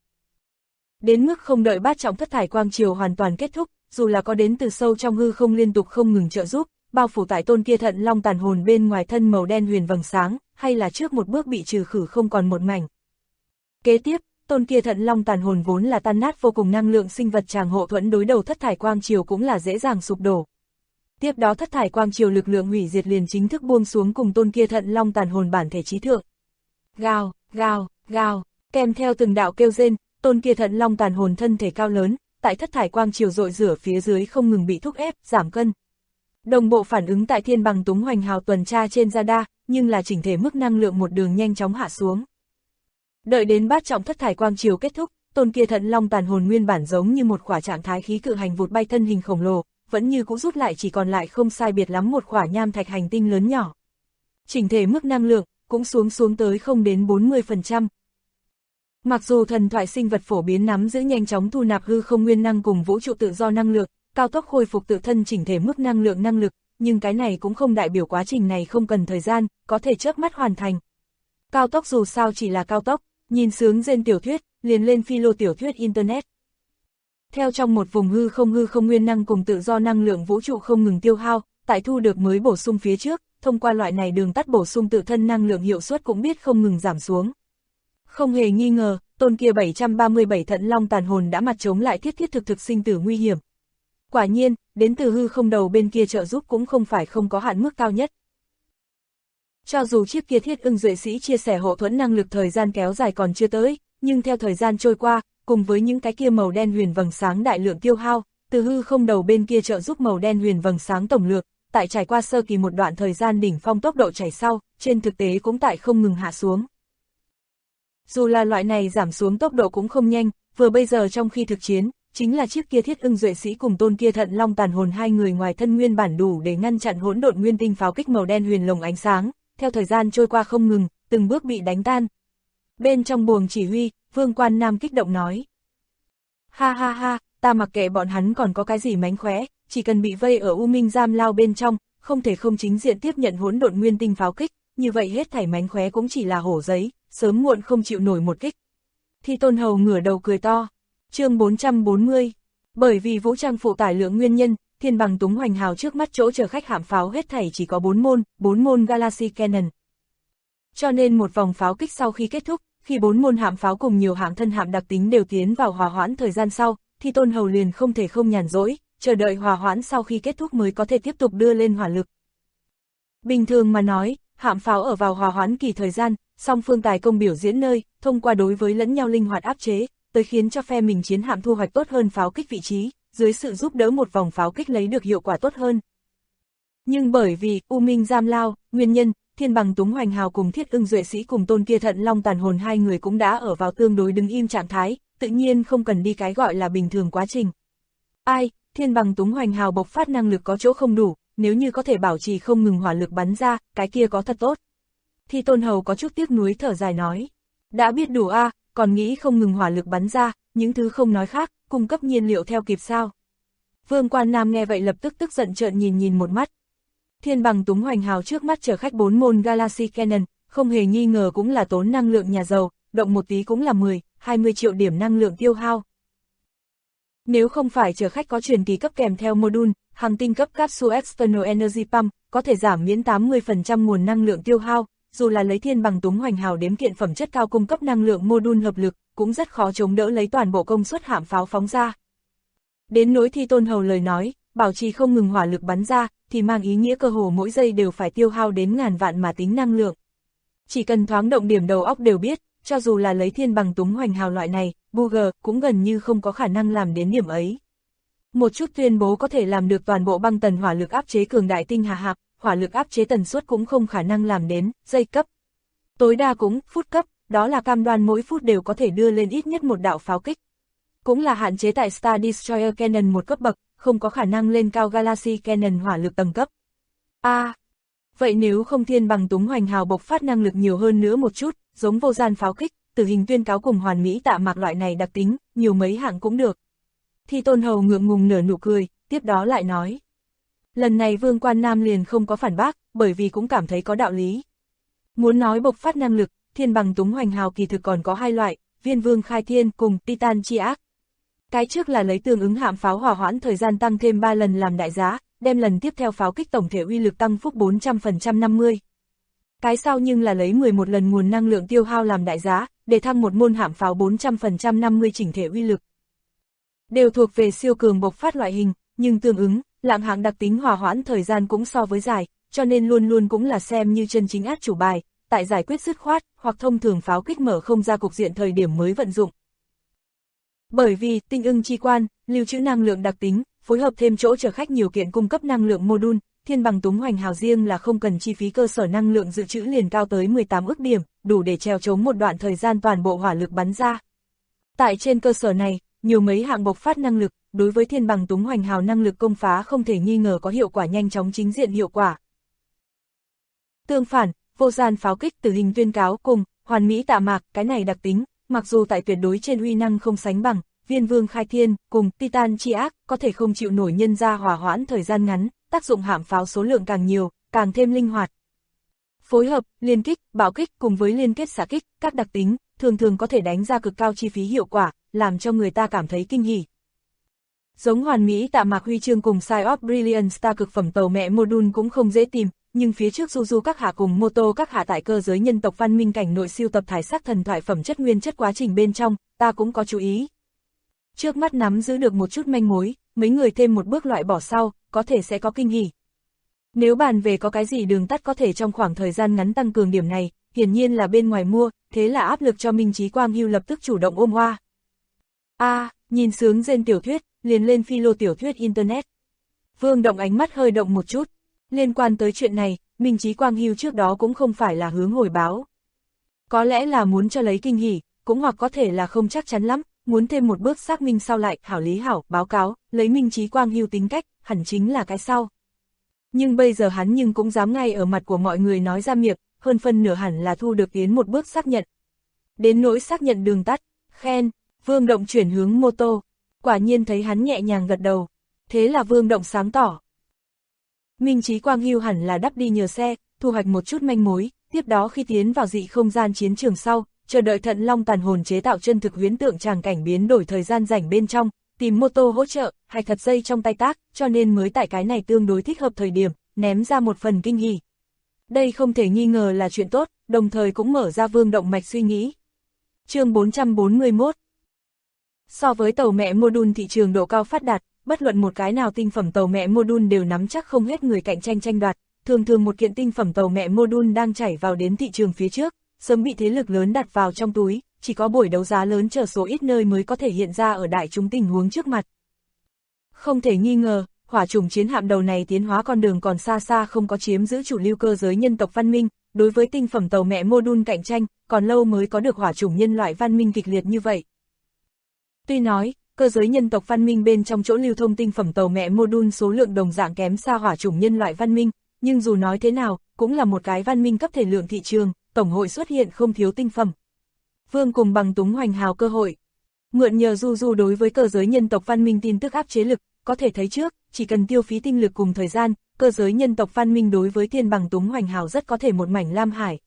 Đến mức không đợi bát trọng thất thải quang chiều hoàn toàn kết thúc, dù là có đến từ sâu trong hư không liên tục không ngừng trợ giúp, bao phủ tại tôn kia thận long tàn hồn bên ngoài thân màu đen huyền vầng sáng, hay là trước một bước bị trừ khử không còn một mảnh. Kế tiếp, tôn kia thận long tàn hồn vốn là tan nát vô cùng năng lượng sinh vật tràng hộ thuẫn đối đầu thất thải quang chiều cũng là dễ dàng sụp đổ. Tiếp đó thất thải quang chiều lực lượng hủy diệt liền chính thức buông xuống cùng tôn kia thận long tàn hồn bản thể trí thượng. Gào, gào, gào, kèm theo từng đạo kêu rên, tôn kia thận long tàn hồn thân thể cao lớn, tại thất thải quang chiều dội rửa phía dưới không ngừng bị thúc ép, giảm cân. Đồng bộ phản ứng tại thiên bằng Túng Hoành Hào tuần tra trên radar, nhưng là chỉnh thể mức năng lượng một đường nhanh chóng hạ xuống. Đợi đến bát trọng thất thải quang chiều kết thúc, tôn kia thận long tàn hồn nguyên bản giống như một quả trạng thái khí cự hành vụt bay thân hình khổng lồ, vẫn như cũ rút lại chỉ còn lại không sai biệt lắm một quả nham thạch hành tinh lớn nhỏ. Chỉnh thể mức năng lượng cũng xuống tới không đến 40%. Mặc dù thần thoại sinh vật phổ biến nắm giữ nhanh chóng thu nạp hư không nguyên năng cùng vũ trụ tự do năng lượng, cao tốc khôi phục tự thân chỉnh thể mức năng lượng năng lực, nhưng cái này cũng không đại biểu quá trình này không cần thời gian, có thể chớp mắt hoàn thành. Cao tốc dù sao chỉ là cao tốc, nhìn sướng trên tiểu thuyết, liền lên philo tiểu thuyết Internet. Theo trong một vùng hư không nguyên năng cùng tự do năng lượng vũ trụ không ngừng tiêu hao, tại thu được mới bổ sung phía trước, thông qua loại này đường tắt bổ sung tự thân năng lượng hiệu suất cũng biết không ngừng giảm xuống. Không hề nghi ngờ, tôn kia 737 thận long tàn hồn đã mặt chống lại thiết thực sinh tử nguy hiểm. Quả nhiên, đến từ hư không đầu bên kia trợ giúp cũng không phải không có hạn mức cao nhất. Cho dù chiếc kia Thiết Ưng Duệ Sĩ chia sẻ hộ thuẫn năng lực thời gian kéo dài còn chưa tới, nhưng theo thời gian trôi qua, cùng với những cái kia màu đen huyền vầng sáng đại lượng tiêu hao, từ hư không đầu bên kia trợ giúp màu đen huyền vầng sáng tổng lược, tại trải qua sơ kỳ một đoạn thời gian đỉnh phong tốc độ chảy sau, trên thực tế cũng tại không ngừng hạ xuống. Dù là loại này giảm xuống tốc độ cũng không nhanh, vừa bây giờ trong khi thực chiến, chính là chiếc kia Thiết Ưng Duệ Sĩ cùng tôn kia thận long tàn hồn hai người ngoài thân nguyên bản đủ để ngăn chặn hỗn độn nguyên tinh pháo kích màu đen huyền lồng ánh sáng, theo thời gian trôi qua không ngừng, từng bước bị đánh tan. Bên trong buồng chỉ huy, Vương Quan Nam kích động nói. Ha ha ha, ta mặc kệ bọn hắn còn có cái gì mánh khóe, chỉ cần bị vây ở U Minh giam lao bên trong, không thể không chính diện tiếp nhận hỗn độn nguyên tinh pháo kích, như vậy hết thảy mánh khóe cũng chỉ là hổ giấy, sớm muộn không chịu nổi một kích. Thi Tôn Hầu ngửa đầu cười to. Chương 440. Bởi vì vũ trang phụ tải lượng nguyên nhân, thiên bằng Túng Hoành Hào trước mắt chỗ chờ khách hạm pháo hết thảy chỉ có 4 môn Galaxy Cannon. Cho nên một vòng pháo kích sau khi kết thúc, khi 4 môn hạm pháo cùng nhiều hạng thân hạm đặc tính đều tiến vào hòa hoãn thời gian sau, Thi Tôn Hầu liền không thể không nhàn rỗi, chờ đợi hòa hoãn sau khi kết thúc mới có thể tiếp tục đưa lên hỏa lực. Bình thường mà nói, hạm pháo ở vào hòa hoãn kỳ thời gian, song phương tài công biểu diễn nơi, thông qua đối với lẫn nhau linh hoạt áp chế, tới khiến cho phe mình chiến hạm thu hoạch tốt hơn pháo kích vị trí, dưới sự giúp đỡ một vòng pháo kích lấy được hiệu quả tốt hơn. Nhưng bởi vì U Minh Giam Lao, nguyên nhân, Thiên Bằng Túng Hoành Hào cùng Thiết Ưng Duệ Sĩ cùng Tôn Kia Thận Long Tàn Hồn hai người cũng đã ở vào tương đối đứng im trạng thái, tự nhiên không cần đi cái gọi là bình thường quá trình. Thiên Bằng Túng Hoành Hào bộc phát năng lực có chỗ không đủ, nếu như có thể bảo trì không ngừng hỏa lực bắn ra, cái kia có thật tốt. Thi Tôn Hầu có chút tiếc nuối thở dài nói, đã biết đủ còn nghĩ không ngừng hỏa lực bắn ra, những thứ không nói khác, cung cấp nhiên liệu theo kịp sao. Vương Quan Nam nghe vậy lập tức tức giận trợn nhìn một mắt. Thiên Bằng Túng Hoành Hào trước mắt chở khách 4 môn Galaxy Cannon, không hề nghi ngờ cũng là tốn năng lượng nhà giàu, động một tí cũng là 10-20 triệu điểm năng lượng tiêu hao. Nếu không phải chở khách có truyền kỳ cấp kèm theo module, hành tinh cấp Capsule External Energy Pump, có thể giảm miễn 80% nguồn năng lượng tiêu hao, dù là lấy Thiên Bằng Túng Hoành Hào đếm kiện phẩm chất cao cung cấp năng lượng module hợp lực, cũng rất khó chống đỡ lấy toàn bộ công suất hạm pháo phóng ra. Đến nỗi Thi Tôn Hầu lời nói, bảo trì không ngừng hỏa lực bắn ra, thì mang ý nghĩa cơ hồ mỗi giây đều phải tiêu hao đến ngàn vạn mà tính năng lượng. Chỉ cần thoáng động điểm đầu óc đều biết, cho dù là lấy Thiên Bằng Túng Hoành Hào loại này, Booger cũng gần như không có khả năng làm đến điểm ấy. Một chút tuyên bố có thể làm được toàn bộ băng tần hỏa lực áp chế cường đại tinh hà hạp, hỏa lực áp chế tần suất cũng không khả năng làm đến giây cấp. Tối đa cũng phút cấp, đó là cam đoan mỗi phút đều có thể đưa lên ít nhất một đạo pháo kích. Cũng là hạn chế tại Star Destroyer Cannon một cấp bậc, không có khả năng lên cao Galaxy Cannon hỏa lực tầng cấp. Vậy nếu không Thiên Bằng Túng Hoành Hào bộc phát năng lực nhiều hơn nữa một chút, giống vô gian pháo kích, Tử Hình Tuyên Cáo cùng Hoàn Mỹ Tạ Mạc loại này đặc tính, nhiều mấy hạng cũng được. Thi Tôn Hầu ngượng ngùng nở nụ cười, tiếp đó lại nói. Lần này Vương Quan Nam liền không có phản bác, bởi vì cũng cảm thấy có đạo lý. Muốn nói bộc phát năng lực, Thiên Bằng Túng Hoành Hào kỳ thực còn có hai loại, Viên Vương Khai Thiên cùng Titan Chi Ác. Cái trước là lấy tương ứng hạm pháo hỏa hoãn thời gian tăng thêm 3 lần làm đại giá, đem lần tiếp theo pháo kích tổng thể uy lực tăng phúc 400% 50. Cái sau nhưng là lấy 11 lần nguồn năng lượng tiêu hao làm đại giá, để thăng một môn hạm pháo 400% 50 chỉnh thể uy lực. Đều thuộc về siêu cường bộc phát loại hình, nhưng tương ứng, lạng hạng đặc tính hỏa hoãn thời gian cũng so với dài, cho nên luôn luôn cũng là xem như chân chính át chủ bài, tại giải quyết dứt khoát, hoặc thông thường pháo kích mở không ra cục diện thời điểm mới vận dụng. Bởi vì tinh ưng chi quan, lưu trữ năng lượng đặc tính, phối hợp thêm chỗ chở khách nhiều kiện cung cấp năng lượng module, Thiên Bằng Túng Hoành Hào riêng là không cần chi phí cơ sở năng lượng dự trữ liền cao tới 18 ức điểm, đủ để trèo chống một đoạn thời gian toàn bộ hỏa lực bắn ra. Tại trên cơ sở này, nhiều mấy hạng bộc phát năng lực, đối với Thiên Bằng Túng Hoành Hào năng lực công phá không thể nghi ngờ có hiệu quả nhanh chóng chính diện hiệu quả. Tương phản, vô gian pháo kích Tử Hình Tuyên Cáo cùng Hoàn Mỹ Tạ Mạc, cái này đặc tính, mặc dù tại tuyệt đối trên uy năng không sánh bằng Viên Vương Khai Thiên cùng Titan Chi Ác, có thể không chịu nổi nhân ra hỏa hoãn thời gian ngắn, tác dụng hạm pháo số lượng càng nhiều, càng thêm linh hoạt. Phối hợp, liên kích, bạo kích cùng với liên kết xạ kích, các đặc tính, thường có thể đánh ra cực cao chi phí hiệu quả, làm cho người ta cảm thấy kinh hỉ. Giống Hoàn Mỹ Tạ Mạc huy chương cùng Side of Brilliant Star cực phẩm tàu mẹ module cũng không dễ tìm, nhưng phía trước Juju các hạ cùng Moto các hạ tại cơ giới nhân tộc văn minh cảnh nội siêu tập thải sắc thần thoại phẩm chất nguyên chất quá trình bên trong, ta cũng có chú ý. Trước mắt nắm giữ được một chút manh mối, mấy người thêm một bước loại bỏ sau, có thể sẽ có kinh hỉ. Nếu bàn về có cái gì đường tắt có thể trong khoảng thời gian ngắn tăng cường điểm này, hiển nhiên là bên ngoài mua, thế là áp lực cho Minh Chí Quang Hưu lập tức chủ động ôm hoa. Nhìn sướng rên tiểu thuyết, liền lên philo tiểu thuyết Internet. Vương Động ánh mắt hơi động một chút. Liên quan tới chuyện này, Minh Chí Quang Hưu trước đó cũng không phải là hướng hồi báo. Có lẽ là muốn cho lấy kinh hỉ, cũng hoặc có thể là không chắc chắn lắm, muốn thêm một bước xác minh sau lại, hảo lý hảo, báo cáo, lấy Minh Chí Quang Hưu tính cách, hẳn chính là cái sau. Nhưng bây giờ hắn nhưng cũng dám ngay ở mặt của mọi người nói ra miệng, hơn phân nửa hẳn là thu được tiến một bước xác nhận. Đến nỗi xác nhận đường tắt, khen, Vương Động chuyển hướng mô tô, quả nhiên thấy hắn nhẹ nhàng gật đầu, thế là Vương Động sáng tỏ. Minh Chí Quang Hưu hẳn là đắp đi nhờ xe, thu hoạch một chút manh mối, tiếp đó khi tiến vào dị không gian chiến trường sau, chờ đợi Thận Long Tàn Hồn chế tạo chân thực huyễn tượng tràng cảnh biến đổi thời gian rảnh bên trong, tìm mô tô hỗ trợ, hay thật dây trong tay tác, cho nên mới tại cái này tương đối thích hợp thời điểm, ném ra một phần kinh hỉ. Đây không thể nghi ngờ là chuyện tốt, đồng thời cũng mở ra Vương Động mạch suy nghĩ. Chương 441. So với tàu mẹ module thị trường độ cao phát đạt, bất luận một cái nào tinh phẩm tàu mẹ module đều nắm chắc không hết người cạnh tranh tranh đoạt, thường thường một kiện tinh phẩm tàu mẹ module đang chảy vào đến thị trường phía trước, sớm bị thế lực lớn đặt vào trong túi, chỉ có buổi đấu giá lớn chờ số ít nơi mới có thể hiện ra ở đại chúng tình huống trước mặt. Không thể nghi ngờ, hỏa chủng chiến hạm đầu này tiến hóa con đường còn xa xa không có chiếm giữ chủ lưu cơ giới nhân tộc văn minh, đối với tinh phẩm tàu mẹ module cạnh tranh, còn lâu mới có được hỏa chủng nhân loại văn minh kịch liệt như vậy. Tuy nói, cơ giới nhân tộc văn minh bên trong chỗ lưu thông tinh phẩm tàu mẹ module số lượng đồng dạng kém xa hỏa chủng nhân loại văn minh, nhưng dù nói thế nào, cũng là một cái văn minh cấp thể lượng thị trường, tổng hội xuất hiện không thiếu tinh phẩm. Vương cùng Bằng túng hoành hào cơ hội. Mượn nhờ Du đối với cơ giới nhân tộc văn minh tin tức áp chế lực, có thể thấy trước, chỉ cần tiêu phí tinh lực cùng thời gian, cơ giới nhân tộc văn minh đối với Thiên Bằng túng hoành hào rất có thể một mảnh lam hải.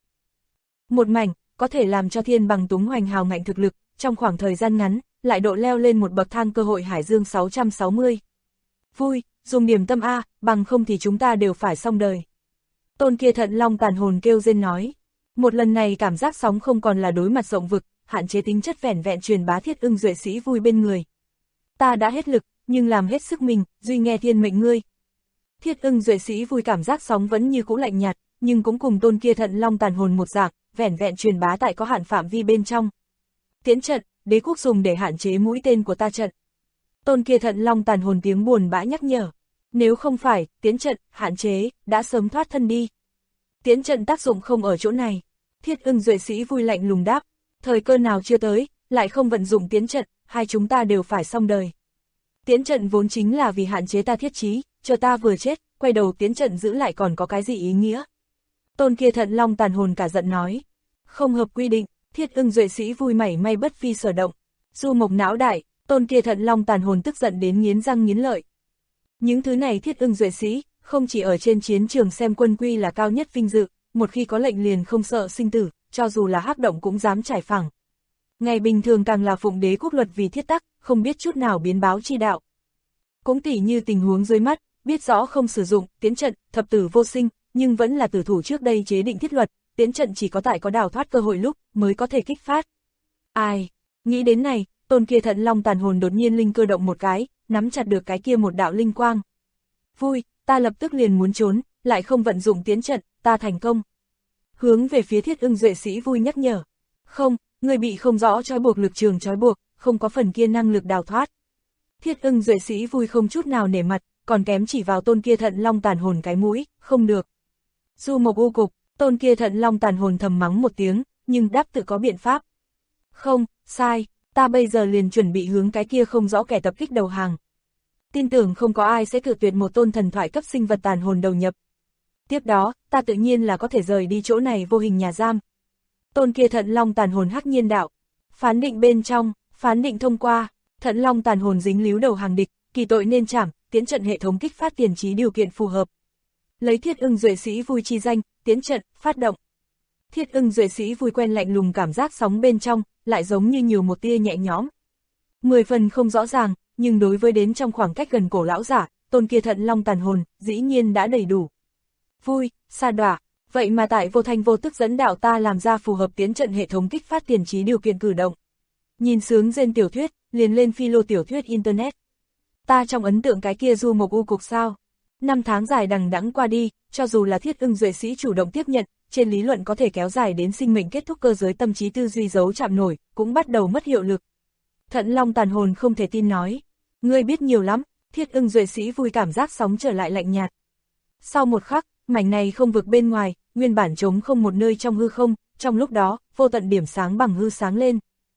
Một mảnh, có thể làm cho Thiên Bằng túng hoành hào ngạnh thực lực, trong khoảng thời gian ngắn, lại độ leo lên một bậc thang cơ hội hải dương 660. Vui, dùng điểm tâm A, bằng không thì chúng ta đều phải xong đời. Tôn kia Thận Long tàn hồn kêu rên nói. Một lần này cảm giác sóng không còn là đối mặt rộng vực, hạn chế tính chất vẻn vẹn truyền bá Thiết Ưng Duệ Sĩ Vui bên người. Ta đã hết lực, nhưng làm hết sức mình, duy nghe thiên mệnh ngươi. Thiết Ưng Duệ Sĩ Vui cảm giác sóng vẫn như cũ lạnh nhạt, nhưng cũng cùng tôn kia Thận Long tàn hồn một dạng, vẻn vẹn truyền bá tại có hạn phạm vi bên trong. Tiễn trận, đế quốc dùng để hạn chế mũi tên của ta trận. Tôn kia Thận Long tàn hồn tiếng buồn bã nhắc nhở. Nếu không phải, tiễn trận, hạn chế, đã sớm thoát thân đi. Tiễn trận tác dụng không ở chỗ này. Thiết Ưng Duệ Sĩ Vui lạnh lùng đáp. Thời cơ nào chưa tới, lại không vận dụng tiễn trận, hai chúng ta đều phải xong đời. Tiễn trận vốn chính là vì hạn chế ta thiết trí, chờ ta vừa chết, quay đầu tiễn trận giữ lại còn có cái gì ý nghĩa. Tôn kia Thận Long tàn hồn cả giận nói. Không hợp quy định, Thiết Ưng Duệ Sĩ Vui mảy may bất phi sở động. Du Mộc não đại, tôn kia Thận Long tàn hồn tức giận đến nghiến răng nghiến lợi. Những thứ này Thiết Ưng Duệ Sĩ, không chỉ ở trên chiến trường xem quân quy là cao nhất vinh dự, một khi có lệnh liền không sợ sinh tử, cho dù là hắc động cũng dám trải phẳng. Ngày bình thường càng là phụng đế quốc luật vì thiết tắc, không biết chút nào biến báo chi đạo. Cũng tỉ như tình huống dưới mắt, biết rõ không sử dụng, tiễn trận, thập tử vô sinh, nhưng vẫn là tử thủ trước đây chế định thiết luật, tiễn trận chỉ có tại có đào thoát cơ hội lúc, mới có thể kích phát. Ai? Nghĩ đến này, tôn kia Thận Long tàn hồn đột nhiên linh cơ động một cái, nắm chặt được cái kia một đạo linh quang. Vui, ta lập tức liền muốn trốn, lại không vận dụng tiễn trận, ta thành công. Hướng về phía Thiết Ưng Duệ Sĩ Vui nhắc nhở. Không, người bị không rõ trói buộc lực trường trói buộc, không có phần kia năng lực đào thoát. Thiết Ưng Duệ Sĩ Vui không chút nào nể mặt, còn kém chỉ vào tôn kia Thận Long tàn hồn cái mũi, không được. Du Mộc u cục, tôn kia Thận Long tàn hồn thầm mắng một tiếng, nhưng đáp tự có biện pháp. Không, sai, ta bây giờ liền chuẩn bị hướng cái kia không rõ kẻ tập kích đầu hàng. Tin tưởng không có ai sẽ cự tuyệt một tôn thần thoại cấp sinh vật tàn hồn đầu nhập. Tiếp đó, ta tự nhiên là có thể rời đi chỗ này vô hình nhà giam. Tôn kia Thận Long tàn hồn hắc nhiên đạo. Phán định bên trong, phán định thông qua, Thận Long tàn hồn dính líu đầu hàng địch, kỳ tội nên trảm, tiễn trận hệ thống kích phát tiền trí điều kiện phù hợp. Lấy Thiết Ưng Duệ Sĩ Vui chi danh, tiễn trận, phát động. Thiết Ưng Duệ Sĩ Vui quen lạnh lùng cảm giác sóng bên trong, lại giống như nhiều một tia nhẹ nhõm. 10 phần không rõ ràng, nhưng đối với đến trong khoảng cách gần cổ lão giả, tôn kia Thận Long tàn hồn, dĩ nhiên đã đầy đủ. Vui, sa đọa, vậy mà tại vô thanh vô tức dẫn đạo ta làm ra phù hợp tiến trận hệ thống kích phát tiền trí điều kiện cử động. Nhìn sướng rên tiểu thuyết, liền lên philo tiểu thuyết internet. Ta trong ấn tượng cái kia Du Mộc u cục sao. 5 tháng dài đằng đẵng qua đi, cho dù là Thiết Ưng Duệ Sĩ chủ động tiếp nhận, trên lý luận có thể kéo dài đến sinh mệnh kết thúc cơ giới tâm trí tư duy dấu chạm nổi, cũng bắt đầu mất hiệu lực. Thận Long tàn hồn không thể tin nói. Ngươi biết nhiều lắm, Thiết Ưng Duệ Sĩ Vui cảm giác sóng trở lại lạnh nhạt. Sau một khắc, mảnh này không vực bên ngoài, nguyên bản trống không một nơi trong hư không, trong lúc đó, vô tận điểm sáng bằng hư sáng lên.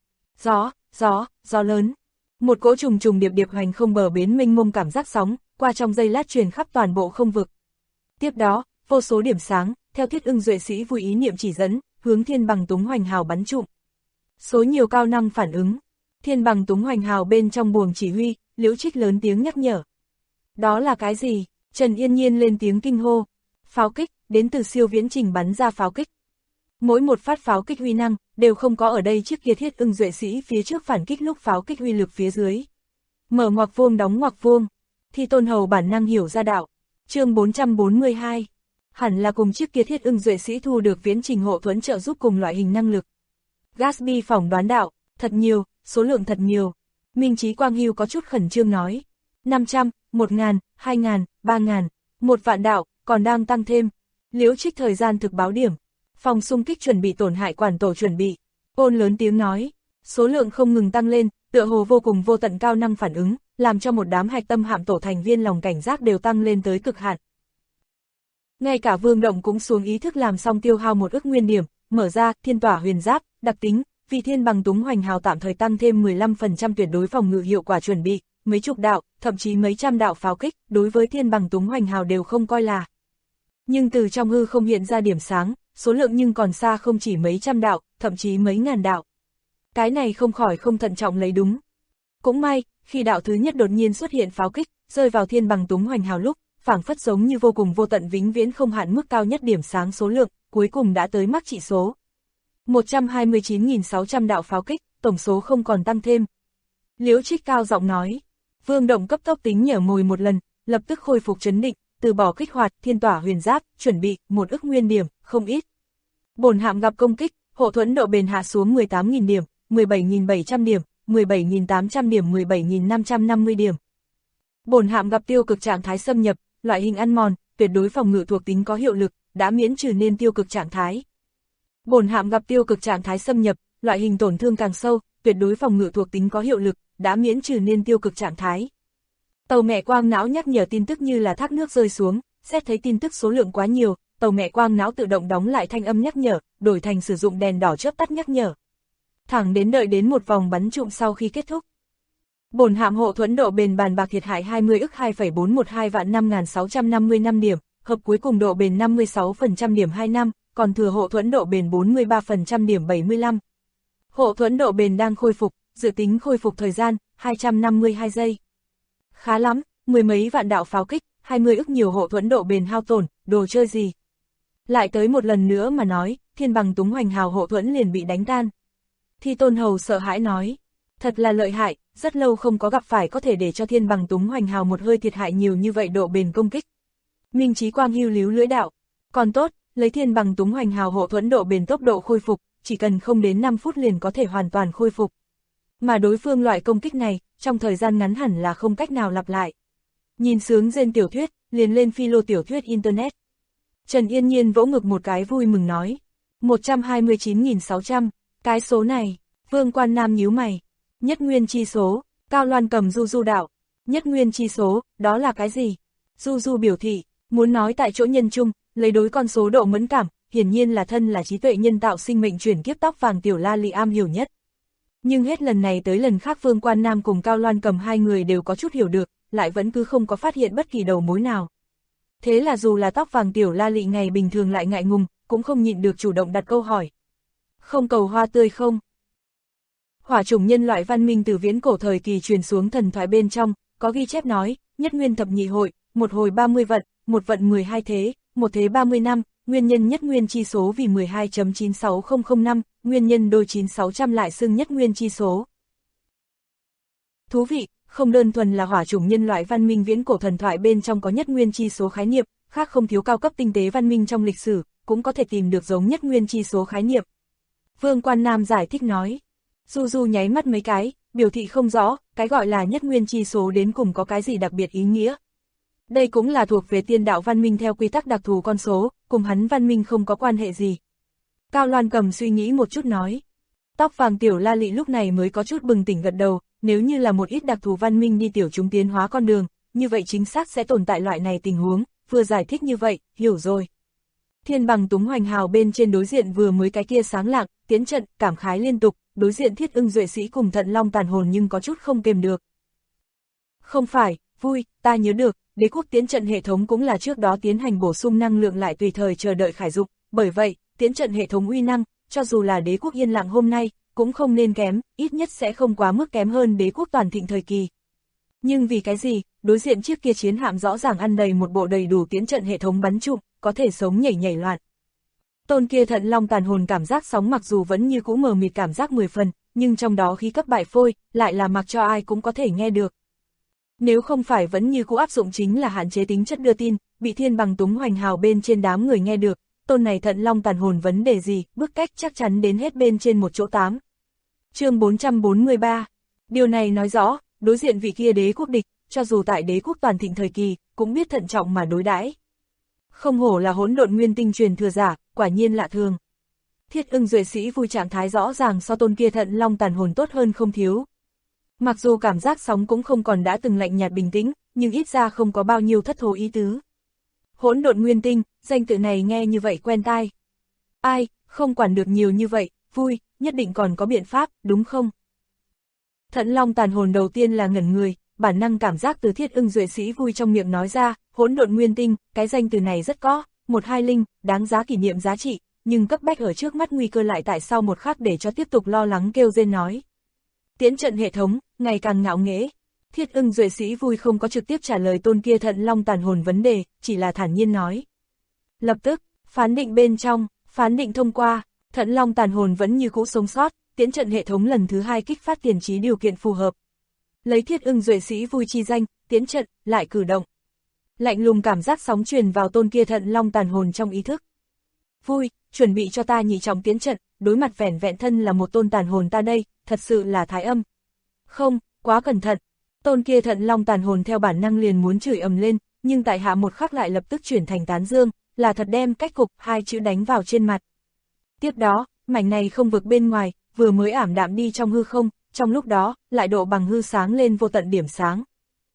Gió lớn. Một cỗ trùng trùng điệp điệp hoành không bờ bến mênh mông cảm giác sóng, qua trong giây lát truyền khắp toàn bộ không vực. Tiếp đó, vô số điểm sáng, theo Thiết Ưng Duệ Sĩ Vui ý niệm chỉ dẫn, hướng Thiên Bằng túng hoành hào bắn trụm. Số nhiều cao năng phản ứng. Thiên Bằng túng hoành hào bên trong buồng chỉ huy, Liễu Trích lớn tiếng nhắc nhở. Đó là cái gì? Trần Yên Nhiên lên tiếng kinh hô. Pháo kích, đến từ siêu viễn trình bắn ra pháo kích. Mỗi một phát pháo kích uy năng, đều không có ở đây trước kia Thiết Ưng Duệ Sĩ phía trước phản kích lúc pháo kích uy lực phía dưới. Mở ngoặc vuông đóng ngoặc vuông. Thi Tôn Hầu bản năng hiểu ra đạo. Chương 442. Hẳn là cùng trước kia Thiết Ưng Duệ Sĩ thu được viễn trình hộ thuẫn trợ giúp cùng loại hình năng lực. Gatsby phỏng đoán đạo, thật nhiều, số lượng thật nhiều. Minh Chí Quang Hưu có chút khẩn trương nói. 500, 1000, 2000, 3000, 1 vạn đạo, còn đang tăng thêm. Liễu Trích thời gian thực báo điểm. Phòng xung kích chuẩn bị tổn hại quản tổ chuẩn bị. Ôn lớn tiếng nói. Số lượng không ngừng tăng lên, tựa hồ vô cùng vô tận cao năng phản ứng, làm cho một đám hạch tâm hạm tổ thành viên lòng cảnh giác đều tăng lên tới cực hạn. Ngay cả Vương Động cũng xuống ý thức làm xong tiêu hao 1 ức nguyên điểm, mở ra thiên tỏa huyền giáp, đặc tính, vì thiên bằng túng hoành hào tạm thời tăng thêm 15% tuyệt đối phòng ngự hiệu quả chuẩn bị, mấy chục đạo, thậm chí mấy trăm đạo pháo kích, đối với thiên bằng túng hoành hào đều không coi là. Nhưng từ trong hư không hiện ra điểm sáng, số lượng nhưng còn xa không chỉ mấy trăm đạo, thậm chí mấy ngàn đạo. Cái này không khỏi không thận trọng lấy đúng. Cũng may, khi đạo thứ nhất đột nhiên xuất hiện pháo kích, rơi vào thiên bằng túng hoành hào lúc, phảng phất giống như vô cùng vô tận vĩnh viễn không hạn mức cao nhất điểm sáng số lượng, cuối cùng đã tới mắc trị số. 129.600 đạo pháo kích, tổng số không còn tăng thêm. Liễu Trích cao giọng nói. Vương Động cấp tốc tính nhở mồi một lần, lập tức khôi phục trấn định, từ bỏ kích hoạt thiên tỏa huyền giáp, chuẩn bị 1 ức nguyên điểm, không ít. Bổn hạm gặp công kích, hộ thuẫn độ bền hạ xuống 18.000 điểm, 17.700 điểm, 17.800 điểm, 17.550 điểm. Bổn hạm gặp tiêu cực trạng thái xâm nhập, loại hình ăn mòn, tuyệt đối phòng ngự thuộc tính có hiệu lực, đã miễn trừ nên tiêu cực trạng thái. Bổn hạm gặp tiêu cực trạng thái xâm nhập, loại hình tổn thương càng sâu, tuyệt đối phòng ngự thuộc tính có hiệu lực, đã miễn trừ nên tiêu cực trạng thái. Tàu mẹ quang não nhắc nhở tin tức như là thác nước rơi xuống, xét thấy tin tức số lượng quá nhiều, tàu mẹ quang não tự động đóng lại thanh âm nhắc nhở, đổi thành sử dụng đèn đỏ chớp tắt nhắc nhở. Thẳng đến đợi đến một vòng bắn trụm sau khi kết thúc. Bổn hạm hộ thuẫn độ bền bàn bạc thiệt hại 20 ức 2,412 vạn 5.655 điểm, hợp cuối cùng độ bền 56% điểm 2 năm, còn thừa hộ thuẫn độ bền 43% điểm 75. Hộ thuẫn độ bền đang khôi phục, dự tính khôi phục thời gian 252 giây. Khá lắm, mười mấy vạn đạo pháo kích, 20 ức nhiều hộ thuẫn độ bền hao tổn, đồ chơi gì. Lại tới một lần nữa mà nói, thiên bằng túng hoành hào hộ thuẫn liền bị đánh tan. Thi Tôn Hầu sợ hãi nói, thật là lợi hại, rất lâu không có gặp phải có thể để cho thiên bằng túng hoành hào một hơi thiệt hại nhiều như vậy độ bền công kích. Minh Chí Quang hưu líu lưỡi đạo, còn tốt, lấy thiên bằng túng hoành hào hộ thuẫn độ bền tốc độ khôi phục, chỉ cần không đến 5 phút liền có thể hoàn toàn khôi phục. Mà đối phương loại công kích này, trong thời gian ngắn hẳn là không cách nào lặp lại. Nhìn sướng rên tiểu thuyết, liền lên philo tiểu thuyết Internet. Trần Yên Nhiên vỗ ngực một cái vui mừng nói, 129.600, cái số này, Vương Quan Nam nhíu mày. Nhất nguyên chi số, Cao Loan cầm Du Du đạo, nhất nguyên chi số, đó là cái gì? Du Du biểu thị, muốn nói tại chỗ nhân chung, lấy đối con số độ mẫn cảm, hiển nhiên là thân là trí tuệ nhân tạo sinh mệnh chuyển kiếp tóc vàng tiểu La Lị am hiểu nhất. Nhưng hết lần này tới lần khác Vương Quan Nam cùng Cao Loan cầm hai người đều có chút hiểu được, lại vẫn cứ không có phát hiện bất kỳ đầu mối nào. Thế là dù là tóc vàng tiểu La Lị ngày bình thường lại ngại ngùng, cũng không nhịn được chủ động đặt câu hỏi. Không cầu hoa tươi không? Hỏa chủng nhân loại văn minh từ viễn cổ thời kỳ truyền xuống thần thoại bên trong, có ghi chép nói, nhất nguyên thập nhị hội, một hồi 30 vận, một vận 12 thế, một thế 30 năm, nguyên nhân nhất nguyên chi số vì 12.96005, nguyên nhân đôi 9600 lại xưng nhất nguyên chi số. Thú vị, không đơn thuần là hỏa chủng nhân loại văn minh viễn cổ thần thoại bên trong có nhất nguyên chi số khái niệm, khác không thiếu cao cấp tinh tế văn minh trong lịch sử, cũng có thể tìm được giống nhất nguyên chi số khái niệm. Vương Quan Nam giải thích nói. Du Du nháy mắt mấy cái, biểu thị không rõ, cái gọi là nhất nguyên chi số đến cùng có cái gì đặc biệt ý nghĩa. Đây cũng là thuộc về tiên đạo văn minh theo quy tắc đặc thù con số, cùng hắn văn minh không có quan hệ gì. Cao Loan cầm suy nghĩ một chút nói. Tóc vàng tiểu La Lị lúc này mới có chút bừng tỉnh gật đầu, nếu như là một ít đặc thù văn minh đi tiểu chúng tiến hóa con đường, như vậy chính xác sẽ tồn tại loại này tình huống, vừa giải thích như vậy, hiểu rồi. Thiên bằng túng hoành hào bên trên đối diện vừa mới cái kia sáng lạng, tiến trận, cảm khái liên tục, đối diện Thiết Ưng duệ sĩ cùng Thận Long tàn hồn nhưng có chút không kềm được. Không phải, vui, ta nhớ được, đế quốc tiến trận hệ thống cũng là trước đó tiến hành bổ sung năng lượng lại tùy thời chờ đợi khải dụng, bởi vậy, tiến trận hệ thống uy năng, cho dù là đế quốc yên lặng hôm nay, cũng không nên kém, ít nhất sẽ không quá mức kém hơn đế quốc toàn thịnh thời kỳ. Nhưng vì cái gì, đối diện trước kia chiến hạm rõ ràng ăn đầy một bộ đầy đủ tiến trận hệ thống bắn trụm, có thể sống nhảy loạn. Tôn kia Thận Long tàn hồn cảm giác sóng mặc dù vẫn như cũ mờ mịt cảm giác 10 phần, nhưng trong đó khí cấp bại phôi, lại là mặc cho ai cũng có thể nghe được. Nếu không phải vẫn như cũ áp dụng chính là hạn chế tính chất đưa tin, bị thiên bằng túng hoành hào bên trên đám người nghe được, tôn này Thận Long tàn hồn vấn đề gì, bước cách chắc chắn đến hết bên trên một chỗ 8. Chương 443. Điều này nói rõ, đối diện vị kia đế quốc địch, cho dù tại đế quốc toàn thịnh thời kỳ, cũng biết thận trọng mà đối đãi. Không hổ là hỗn độn nguyên tinh truyền thừa giả, quả nhiên lạ thường. Thiết Ưng Duệ Sĩ vui trạng thái rõ ràng so tôn kia thận long tàn hồn tốt hơn không thiếu. Mặc dù cảm giác sóng cũng không còn đã từng lạnh nhạt bình tĩnh, nhưng ít ra không có bao nhiêu thất thố ý tứ. Hỗn độn nguyên tinh, danh tự này nghe như vậy quen tai. Ai, không quản được nhiều như vậy, vui, nhất định còn có biện pháp, đúng không? Thận long tàn hồn đầu tiên là ngẩn người, bản năng cảm giác từ Thiết Ưng Duệ Sĩ vui trong miệng nói ra, hỗn độn nguyên tinh, cái danh từ này rất có, một hai linh, đáng giá kỷ niệm giá trị, nhưng cấp bách ở trước mắt nguy cơ lại tại sau một khắc để cho tiếp tục lo lắng kêu rên nói. Tiễn trận hệ thống, ngày càng ngạo nghễ. Thiết Ưng Duệ Sĩ vui không có trực tiếp trả lời tôn kia thận long tàn hồn vấn đề, chỉ là thản nhiên nói. Lập tức, phán định bên trong, phán định thông qua, thận long tàn hồn vẫn như cũ sống sót, tiễn trận hệ thống lần thứ 2 kích phát tiền trí điều kiện phù hợp. Lấy Thiết Ưng Duệ Sĩ vui chi danh, tiễn trận, lại cử động. Lạnh lùng cảm giác sóng truyền vào tôn kia thận long tàn hồn trong ý thức. Vui, chuẩn bị cho ta nhị trọng tiễn trận, đối mặt vẻn vẹn thân là một tôn tàn hồn ta đây, thật sự là thái âm. Không, quá cẩn thận. Tôn kia thận long tàn hồn theo bản năng liền muốn chửi ầm lên, nhưng tại hạ một khắc lại lập tức chuyển thành tán dương, là thật đem cách cục 2 chữ đánh vào trên mặt. Tiếp đó, mảnh này không vực bên ngoài, vừa mới ảm đạm đi trong hư không, trong lúc đó, lại độ bằng hư sáng lên vô tận điểm sáng.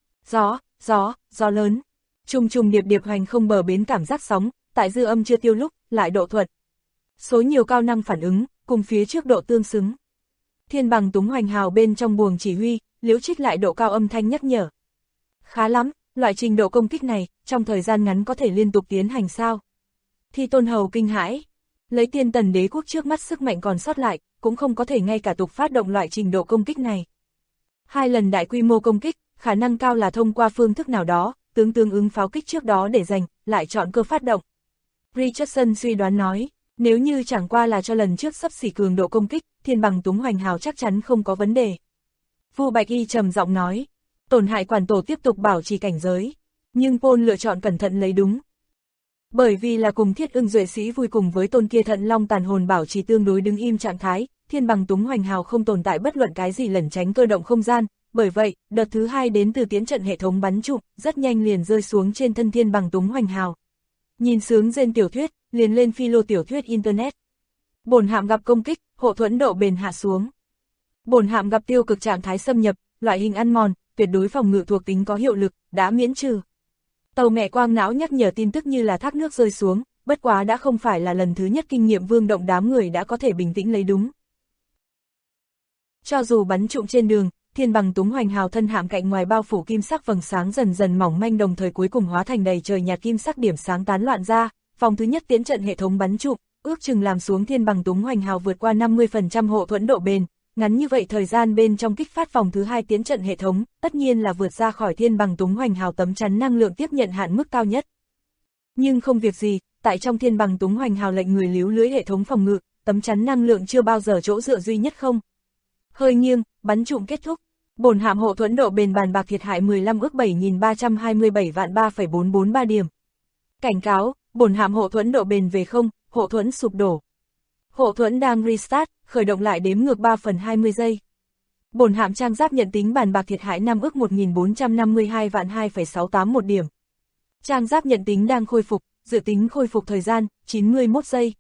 Gió lớn. Trùng trùng điệp điệp hoành không bờ bến cảm giác sóng, tại dư âm chưa tiêu lúc, lại độ thuật. Số nhiều cao năng phản ứng, cùng phía trước độ tương xứng. Thiên Bằng Túng hoành hào bên trong buồng chỉ huy, Liễu Trích lại độ cao âm thanh nhắc nhở. Khá lắm, loại trình độ công kích này, trong thời gian ngắn có thể liên tục tiến hành sao? Thi Tôn Hầu kinh hãi. Lấy Tiên Tần đế quốc trước mắt sức mạnh còn sót lại, cũng không có thể ngay cả tục phát động loại trình độ công kích này. 2 lần đại quy mô công kích, khả năng cao là thông qua phương thức nào đó, tương ứng pháo kích trước đó để dành, lại chọn cơ phát động. Richardson suy đoán nói, nếu như chẳng qua là cho lần trước xấp xỉ cường độ công kích, Thiên Bằng Túng hoành hào chắc chắn không có vấn đề. Vu Bạch Y trầm giọng nói, tổn hại quản tổ tiếp tục bảo trì cảnh giới, nhưng Paul lựa chọn cẩn thận lấy đúng. Bởi vì là cùng Thiết Ưng Duệ Sĩ vui cùng với tôn kia thận long tàn hồn bảo trì tương đối đứng im trạng thái, Thiên Bằng Túng hoành hào không tồn tại bất luận cái gì lẩn tránh cơ động không gian, bởi vậy, đợt thứ 2 đến từ tiễn trận hệ thống bắn trụm, rất nhanh liền rơi xuống trên thân Thiên Bằng Túng hoành hào. Nhìn sướng rên tiểu thuyết, liền lên philo tiểu thuyết internet. Bổn hạm gặp công kích, hộ thuẫn độ bền hạ xuống. Bổn hạm gặp tiêu cực trạng thái xâm nhập, loại hình ăn mòn, tuyệt đối phòng ngự thuộc tính có hiệu lực, đã miễn trừ. Tàu mẹ quang não nhắc nhở tin tức như là thác nước rơi xuống, bất quá đã không phải là lần thứ nhất kinh nghiệm vương động đám người đã có thể bình tĩnh lấy đúng. Cho dù bắn trụm trên đường, Thiên Bằng Túng hoành hào thân hạm cạnh ngoài bao phủ kim sắc vầng sáng dần dần mỏng manh đồng thời cuối cùng hóa thành đầy trời nhạt kim sắc điểm sáng tán loạn ra, vòng thứ nhất tiễn trận hệ thống bắn trụm, ước chừng làm xuống Thiên Bằng Túng hoành hào vượt qua 50% hộ thuẫn độ bền, ngắn như vậy thời gian bên trong kích phát vòng thứ 2 tiễn trận hệ thống, tất nhiên là vượt ra khỏi Thiên Bằng Túng hoành hào tấm chắn năng lượng tiếp nhận hạn mức cao nhất. Nhưng không việc gì, tại trong Thiên Bằng Túng hoành hào lệnh người líu lưới hệ thống phòng ngự, tấm chắn năng lượng chưa bao giờ chỗ dựa duy nhất không. Hơi nghiêng, bắn trụm kết thúc. Bổn hạm hộ thuẫn độ bền bàn bạc thiệt hại 15 ước 7.327 vạn 3,443 điểm. Cảnh cáo, bổn hạm hộ thuẫn độ bền về không, hộ thuẫn sụp đổ. Hộ thuẫn đang restart, khởi động lại đếm ngược 3/20 giây. Bổn hạm trang giáp nhận tính bàn bạc thiệt hại 5 ước 1.452 vạn 2,681 điểm. Trang giáp nhận tính đang khôi phục, dự tính khôi phục thời gian, 91 giây.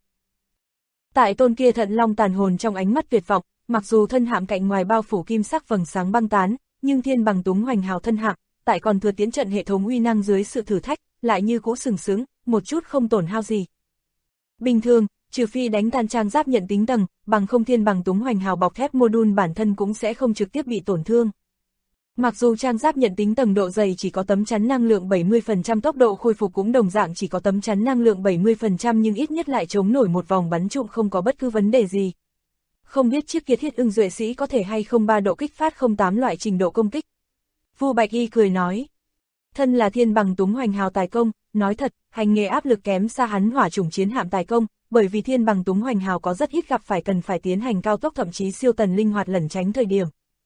Tại tôn kia thận long tàn hồn trong ánh mắt tuyệt vọng, mặc dù thân hạm cạnh ngoài bao phủ kim sắc vầng sáng băng tán, nhưng Thiên Bằng Túng hoành hào thân hạm, tại còn thừa tiến trận hệ thống uy năng dưới sự thử thách, lại như cũ sừng sững, một chút không tổn hao gì. Bình thường, trừ phi đánh tan trang giáp nhận tính tầng, bằng không Thiên Bằng Túng hoành hào bọc thép module bản thân cũng sẽ không trực tiếp bị tổn thương. Mặc dù trang giáp nhận tính tầng độ dày chỉ có tấm chắn năng lượng 70%, tốc độ khôi phục cũng đồng dạng chỉ có tấm chắn năng lượng 70% nhưng ít nhất lại chống nổi một vòng bắn trụm không có bất cứ vấn đề gì. Không biết chiếc kia Thiết Ưng Duệ Sĩ có thể hay không 3 độ kích phát 08 loại trình độ công kích. Vu Bạch Y cười nói. Thân là Thiên Bằng Túng hoành hào tài công, nói thật, hành nghề áp lực kém xa hắn hỏa chủng chiến hạm tài công, bởi vì Thiên Bằng Túng hoành hào có rất ít gặp phải cần phải tiến hành cao tốc thậm chí siêu tần linh hoạt lẩn tránh thời điểm.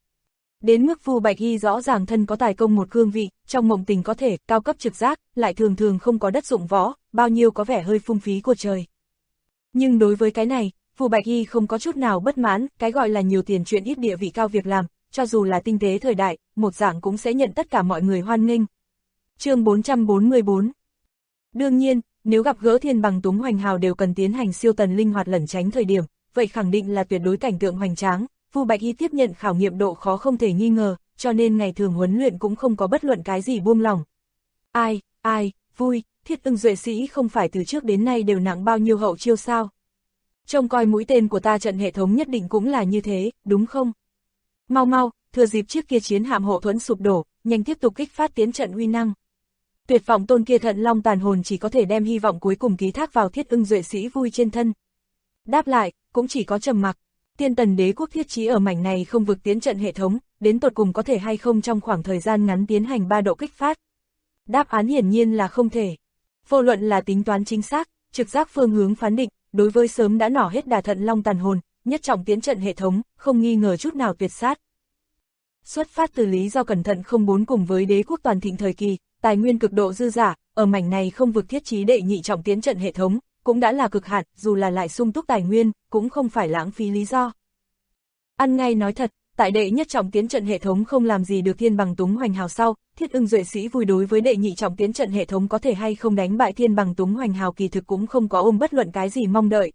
Đến mức Vu Bạch Y rõ ràng thân có tài công một cương vị, trong mộng tình có thể, cao cấp trực giác, lại thường thường không có đất dụng võ, bao nhiêu có vẻ hơi phung phí của trời. Nhưng đối với cái này, Vu Bạch Y không có chút nào bất mãn, cái gọi là nhiều tiền chuyện ít địa vị cao việc làm, cho dù là tinh tế thời đại, một dạng cũng sẽ nhận tất cả mọi người hoan nghênh. Chương 444. Đương nhiên, nếu gặp gỡ thiên bằng Túng Hoành Hào đều cần tiến hành siêu tần linh hoạt lẩn tránh thời điểm, vậy khẳng định là tuyệt đối cảnh tượng hoành tráng, Vu Bạch Y tiếp nhận khảo nghiệm độ khó không thể nghi ngờ, cho nên ngày thường huấn luyện cũng không có bất luận cái gì buông lỏng. Ai, vui, Thiết Ưng duệ sĩ không phải từ trước đến nay đều nặng bao nhiêu hậu chiêu sao? Trông coi mũi tên của ta trận hệ thống nhất định cũng là như thế, đúng không? Mau, thừa dịp chiếc kia chiến hạm hộ thuẫn sụp đổ, nhanh tiếp tục kích phát tiến trận uy năng. Tuyệt vọng tôn kia Thận Long tàn hồn chỉ có thể đem hy vọng cuối cùng ký thác vào Thiết Ưng duệ sĩ vui trên thân. Đáp lại, cũng chỉ có trầm mặc. Tiên Tần đế quốc thiết trí ở mảnh này không vực tiến trận hệ thống, đến tột cùng có thể hay không trong khoảng thời gian ngắn tiến hành 3 độ kích phát. Đáp án hiển nhiên là không thể. Vô luận là tính toán chính xác, trực giác phương hướng phán định, đối với sớm đã nỏ hết đà Thận Long tàn hồn, nhất trọng tiến trận hệ thống, không nghi ngờ chút nào tuyệt sát. Xuất phát từ lý do cẩn thận không bốn cùng với đế quốc toàn thịnh thời kỳ, tài nguyên cực độ dư dả, ở mảnh này không vực thiết trí đệ nhị trọng tiến trận hệ thống, cũng đã là cực hạn, dù là lại sung túc tài nguyên, cũng không phải lãng phí lý do. Ăn ngay nói thật, tại đệ nhất trọng tiến trận hệ thống không làm gì được thiên bằng Túng Hoành Hào sau, Thiết Ưng duệ sĩ vui đối với đệ nhị trọng tiến trận hệ thống có thể hay không đánh bại thiên bằng Túng Hoành Hào kỳ thực cũng không có ôm bất luận cái gì mong đợi.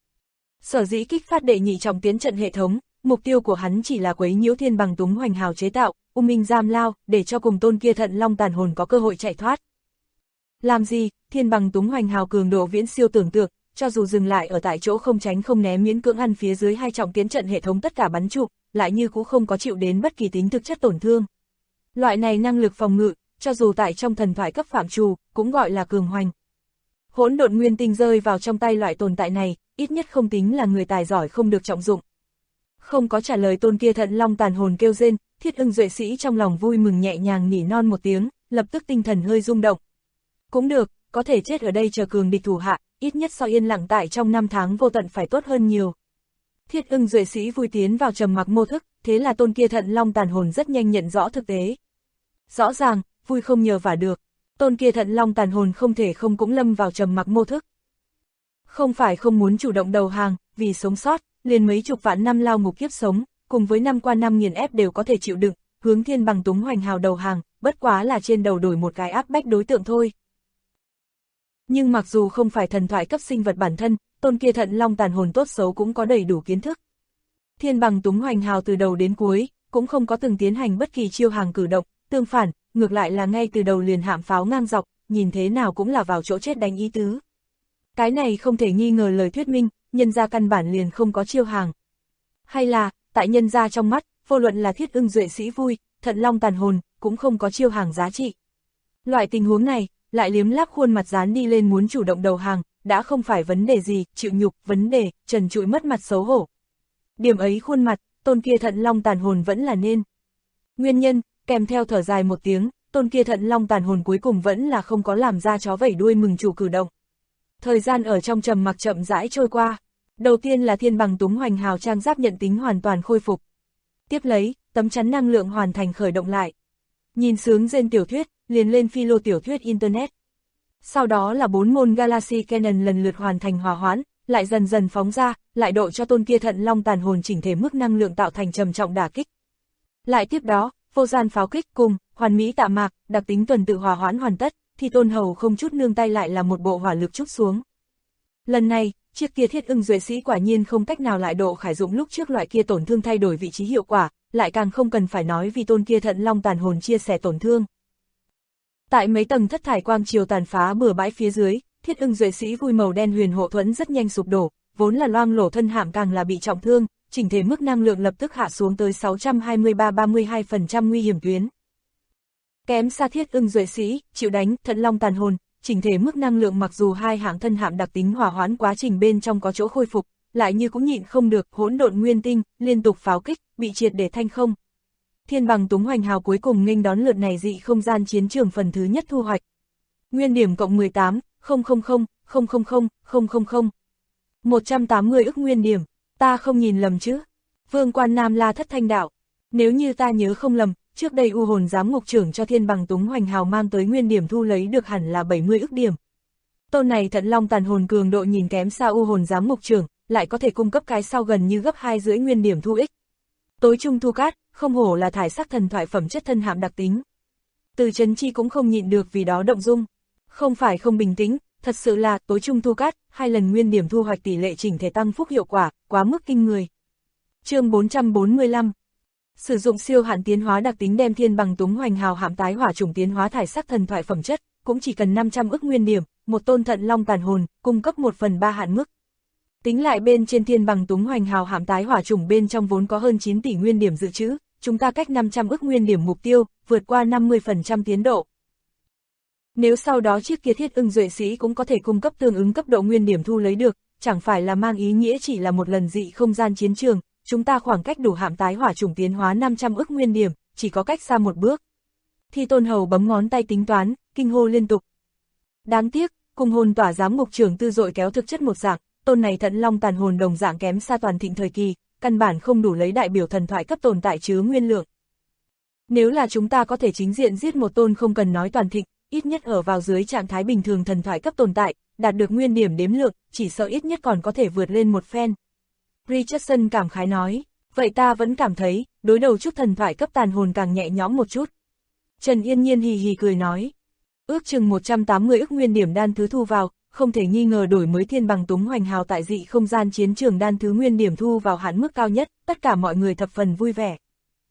Sở dĩ kích phát đệ nhị trọng tiến trận hệ thống, mục tiêu của hắn chỉ là quấy nhiễu thiên bằng Túng Hoành Hào chế tạo, U Minh giam lao, để cho cùng tôn kia Thận Long tàn hồn có cơ hội chạy thoát. Làm gì, thiên bằng Túng Hoành Hào cường độ viễn siêu tưởng tượng, cho dù dừng lại ở tại chỗ không tránh không né miễn cưỡng ăn phía dưới 2 trọng tiến trận hệ thống tất cả bắn trụ, lại như cũng không có chịu đến bất kỳ tính thực chất tổn thương. Loại này năng lực phòng ngự, cho dù tại trong thần thoại cấp phạm trù, cũng gọi là cường hoành. Hỗn độn nguyên tinh rơi vào trong tay loại tồn tại này, ít nhất không tính là người tài giỏi không được trọng dụng. Không có trả lời tôn kia Thận Long tàn hồn kêu rên, Thiết Ưng duệ sĩ trong lòng vui mừng nhẹ nhàng nỉ non một tiếng, lập tức tinh thần hơi rung động. Cũng được, có thể chết ở đây chờ cường địch thủ hạ, ít nhất so yên lặng tại trong 5 tháng vô tận phải tốt hơn nhiều. Thiết Ưng duệ sĩ vui tiến vào trầm mặc mô thức, thế là tôn kia Thận Long tàn hồn rất nhanh nhận rõ thực tế. Rõ ràng, vui không nhờ vả được, tôn kia Thận Long tàn hồn không thể không cũng lâm vào trầm mặc mô thức. Không phải không muốn chủ động đầu hàng, vì sống sót, liền mấy chục vạn năm lao ngục kiếp sống, cùng với năm qua năm nghiền ép đều có thể chịu đựng, hướng thiên bằng Túng Hoành Hào đầu hàng, bất quá là trên đầu đổi một cái áp bách đối tượng thôi. Nhưng mặc dù không phải thần thoại cấp sinh vật bản thân, tôn kia Thận Long tàn hồn tốt xấu cũng có đầy đủ kiến thức. Thiên bằng Túng Hoành Hào từ đầu đến cuối, cũng không có từng tiến hành bất kỳ chiêu hàng cử động, tương phản, ngược lại là ngay từ đầu liền hạm pháo ngang dọc, nhìn thế nào cũng là vào chỗ chết đánh ý tứ. Cái này không thể nghi ngờ lời thuyết minh, nhân gia căn bản liền không có chiêu hàng. Hay là, tại nhân gia trong mắt, vô luận là Thiết Ưng duệ sĩ vui, Thận Long tàn hồn, cũng không có chiêu hàng giá trị. Loại tình huống này, lại liếm láp khuôn mặt dán đi lên muốn chủ động đầu hàng, đã không phải vấn đề gì, chịu nhục, vấn đề, trần trụi mất mặt xấu hổ. Điểm ấy khuôn mặt, tôn kia Thận Long tàn hồn vẫn là nên. Nguyên nhân, kèm theo thở dài một tiếng, tôn kia Thận Long tàn hồn cuối cùng vẫn là không có làm ra chó vẩy đuôi mừng chủ cử động. Thời gian ở trong trầm mặc chậm rãi trôi qua. Đầu tiên là thiên bằng Túng Hoành Hào trang giáp nhận tính hoàn toàn khôi phục. Tiếp lấy, tấm chắn năng lượng hoàn thành khởi động lại. Nhìn sướng rên tiểu thuyết, liền lên phi lô tiểu thuyết Internet. Sau đó là 4 môn Galaxy Canon lần lượt hoàn thành hòa hoãn, lại dần dần phóng ra, lại độ cho tôn kia Thận Long tàn hồn chỉnh thể mức năng lượng tạo thành trầm trọng đả kích. Lại tiếp đó, vô gian pháo kích cùng, hoàn mỹ tạ mạc, đặc tính tuần tự hòa hoãn hoàn tất, thì tôn hầu không chút nương tay lại là một bộ hỏa lực trút xuống. Lần này, chiếc kia Thiết Ưng duệ sĩ quả nhiên không cách nào lại độ khải dụng lúc trước loại kia tổn thương thay đổi vị trí hiệu quả, lại càng không cần phải nói vì tôn kia Thận Long tàn hồn chia sẻ tổn thương. Tại mấy tầng thất thải quang chiều tàn phá bừa bãi phía dưới, Thiết Ưng duệ sĩ vui màu đen huyền hộ thuẫn rất nhanh sụp đổ, vốn là loang lổ thân hạm càng là bị trọng thương, chỉnh thể mức năng lượng lập tức hạ xuống tới 623-32% nguy hiểm tuyến. Kém xa Thiết Ưng duệ sĩ, chịu đánh, Thận Long tàn hồn, chỉnh thể mức năng lượng mặc dù hai hạng thân hạm đặc tính hòa hoãn quá trình bên trong có chỗ khôi phục, lại như cũng nhịn không được, hỗn độn nguyên tinh, liên tục pháo kích, bị triệt để thanh không. Thiên bằng Túng Hoành Hào cuối cùng nghênh đón lượt này dị không gian chiến trường phần thứ nhất thu hoạch. Nguyên điểm cộng 18, 000, 180 ức nguyên điểm, ta không nhìn lầm chứ. Vương Quan Nam La Thất Thanh đạo, nếu như ta nhớ không lầm, trước đây U hồn giám ngục trưởng cho thiên bằng Túng Hoành Hào mang tới nguyên điểm thu lấy được hẳn là 70 ức điểm. Tôn này Thận Long tàn hồn cường độ nhìn kém xa U hồn giám ngục trưởng, lại có thể cung cấp cái sau gần như gấp 2 rưỡi nguyên điểm thu ích. Tối trung thu cát, không hổ là thải sắc thần thoại phẩm chất thân hạm đặc tính. Từ Trấn Chi cũng không nhịn được vì đó động dung. Không phải không bình tĩnh, thật sự là tối trung thu cát, 2 lần nguyên điểm thu hoạch tỷ lệ chỉnh thể tăng phúc hiệu quả, quá mức kinh người. Chương 445. Sử dụng siêu hạn tiến hóa đặc tính đem thiên bằng túng hoành hào hạm tái hỏa chủng tiến hóa thải sắc thần thoại phẩm chất, cũng chỉ cần 500 ức nguyên điểm, một tôn thận long tàn hồn, cung cấp 1/3 hạn mức. Tính lại bên trên thiên bằng túng hoành hào hạm tái hỏa chủng bên trong vốn có hơn 9 tỷ nguyên điểm dự trữ, chúng ta cách 500 ức nguyên điểm mục tiêu, vượt qua 50% tiến độ. Nếu sau đó chiếc kia thiết ưng duệ sĩ cũng có thể cung cấp tương ứng cấp độ nguyên điểm thu lấy được, chẳng phải là mang ý nghĩa chỉ là một lần dị không gian chiến trường, chúng ta khoảng cách đủ hạm tái hỏa chủng tiến hóa 500 ức nguyên điểm, chỉ có cách xa một bước. Thi Tôn Hầu bấm ngón tay tính toán, kinh hô liên tục. Đáng tiếc, cùng hồn tỏa giám ngục trưởng tư dội kéo thực chất một dạng, tôn này thận long tàn hồn đồng dạng kém xa toàn thịnh thời kỳ, căn bản không đủ lấy đại biểu thần thoại cấp tồn tại chứa nguyên lượng. Nếu là chúng ta có thể chính diện giết một tôn không cần nói toàn thịnh, ít nhất ở vào dưới trạng thái bình thường thần thoại cấp tồn tại, đạt được nguyên điểm đếm lượng, chỉ sợ ít nhất còn có thể vượt lên một phen. Richardson cảm khái nói, vậy ta vẫn cảm thấy, đối đầu chút thần thoại cấp tàn hồn càng nhẹ nhõm một chút. Trần Yên Nhiên hì hì cười nói, ước chừng 180 ức nguyên điểm đan thứ thu vào, không thể nghi ngờ đổi mới thiên bằng túng hoành hào tại dị không gian chiến trường đan thứ nguyên điểm thu vào hạn mức cao nhất, tất cả mọi người thập phần vui vẻ.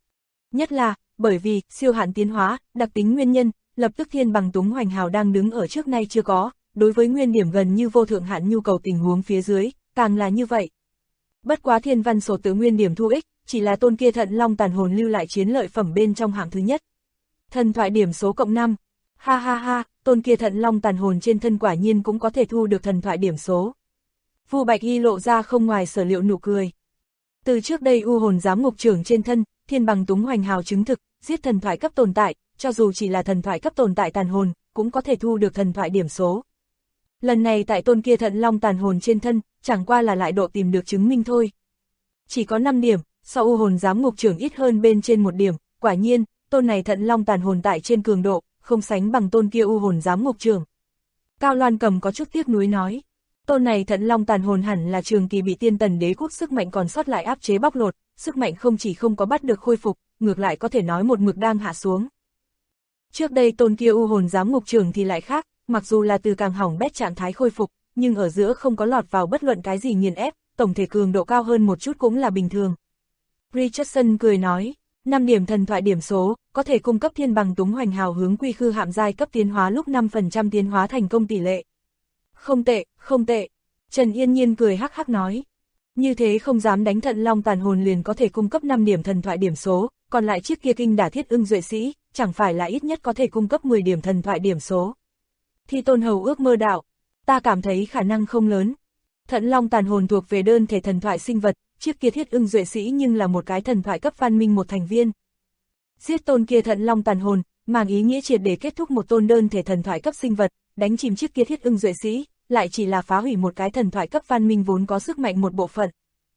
Nhất là, bởi vì, siêu hạn tiến hóa, đặc tính nguyên nhân, lập tức thiên bằng túng hoành hào đang đứng ở trước nay chưa có, đối với nguyên điểm gần như vô thượng hạn nhu cầu tình huống phía dưới, càng là như vậy. Bất quá thiên văn sổ tự nguyên điểm thu ích, chỉ là tôn kia thận long tàn hồn lưu lại chiến lợi phẩm bên trong hạng thứ nhất. Thần thoại điểm số cộng 5. Ha ha ha, tôn kia thận long tàn hồn trên thân quả nhiên cũng có thể thu được thần thoại điểm số. Vu Bạch Y lộ ra không ngoài sở liệu nụ cười. Từ trước đây u hồn giám ngục trưởng trên thân, thiên bằng túng hoành hào chứng thực, giết thần thoại cấp tồn tại, cho dù chỉ là thần thoại cấp tồn tại tàn hồn, cũng có thể thu được thần thoại điểm số. Lần này tại tôn kia thận long tàn hồn trên thân, chẳng qua là lại độ tìm được chứng minh thôi. Chỉ có 5 điểm, so u hồn giám ngục trưởng ít hơn bên trên 1 điểm, quả nhiên, tôn này thận long tàn hồn tại trên cường độ, không sánh bằng tôn kia u hồn giám ngục trưởng. Cao Loan Cầm có chút tiếc nuối nói, tôn này thận long tàn hồn hẳn là trường kỳ bị tiên tần đế quốc sức mạnh còn sót lại áp chế bóc lột, sức mạnh không chỉ không có bắt được khôi phục, ngược lại có thể nói một mực đang hạ xuống. Trước đây tôn kia u hồn giám ngục trưởng thì lại khác, mặc dù là từ càng hỏng bét trạng thái khôi phục, nhưng ở giữa không có lọt vào bất luận cái gì nghiền ép, tổng thể cường độ cao hơn một chút cũng là bình thường. Richardson cười nói, 5 điểm thần thoại điểm số, có thể cung cấp thiên bằng túng hoành hào hướng quy khư hạm giai cấp tiến hóa lúc 5% tiến hóa thành công tỷ lệ. Không tệ, không tệ. Trần Yên Nhiên cười hắc hắc nói. Như thế không dám đánh thận long tàn hồn liền có thể cung cấp 5 điểm thần thoại điểm số, còn lại chiếc kia kinh đả thiết ưng duệ sĩ, chẳng phải là ít nhất có thể cung cấp 10 điểm thần thoại điểm số. Thi Tôn Hầu ước mơ đạo, ta cảm thấy khả năng không lớn. Thận long tàn hồn thuộc về đơn thể thần thoại sinh vật, chiếc kia thiết ưng duệ sĩ nhưng là một cái thần thoại cấp văn minh một thành viên. Giết tôn kia thận long tàn hồn, mang ý nghĩa triệt để kết thúc một tôn đơn thể thần thoại cấp sinh vật, đánh chìm chiếc kia thiết ưng duệ sĩ, lại chỉ là phá hủy một cái thần thoại cấp văn minh vốn có sức mạnh một bộ phận.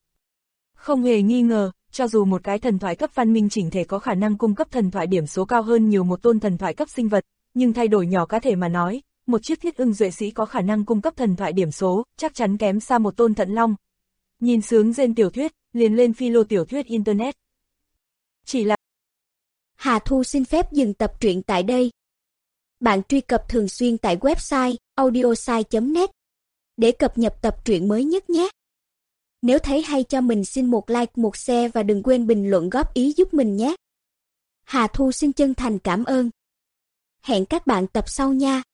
Không hề nghi ngờ, cho dù một cái thần thoại cấp văn minh chỉnh thể có khả năng cung cấp thần thoại điểm số cao hơn nhiều một tôn thần thoại cấp sinh vật, nhưng thay đổi nhỏ cá thể mà nói, một chiếc thiết ưng duệ sĩ có khả năng cung cấp thần thoại điểm số, chắc chắn kém xa một tôn thận long. Nhìn sướng rên tiểu thuyết, liền lên philo tiểu thuyết Internet. Chỉ là Hà Thu xin phép dừng tập truyện tại đây. Bạn truy cập thường xuyên tại website audiosai.net để cập nhật tập truyện mới nhất nhé. Nếu thấy hay cho mình xin một like, một share và đừng quên bình luận góp ý giúp mình nhé. Hà Thu xin chân thành cảm ơn. Hẹn các bạn tập sau nha.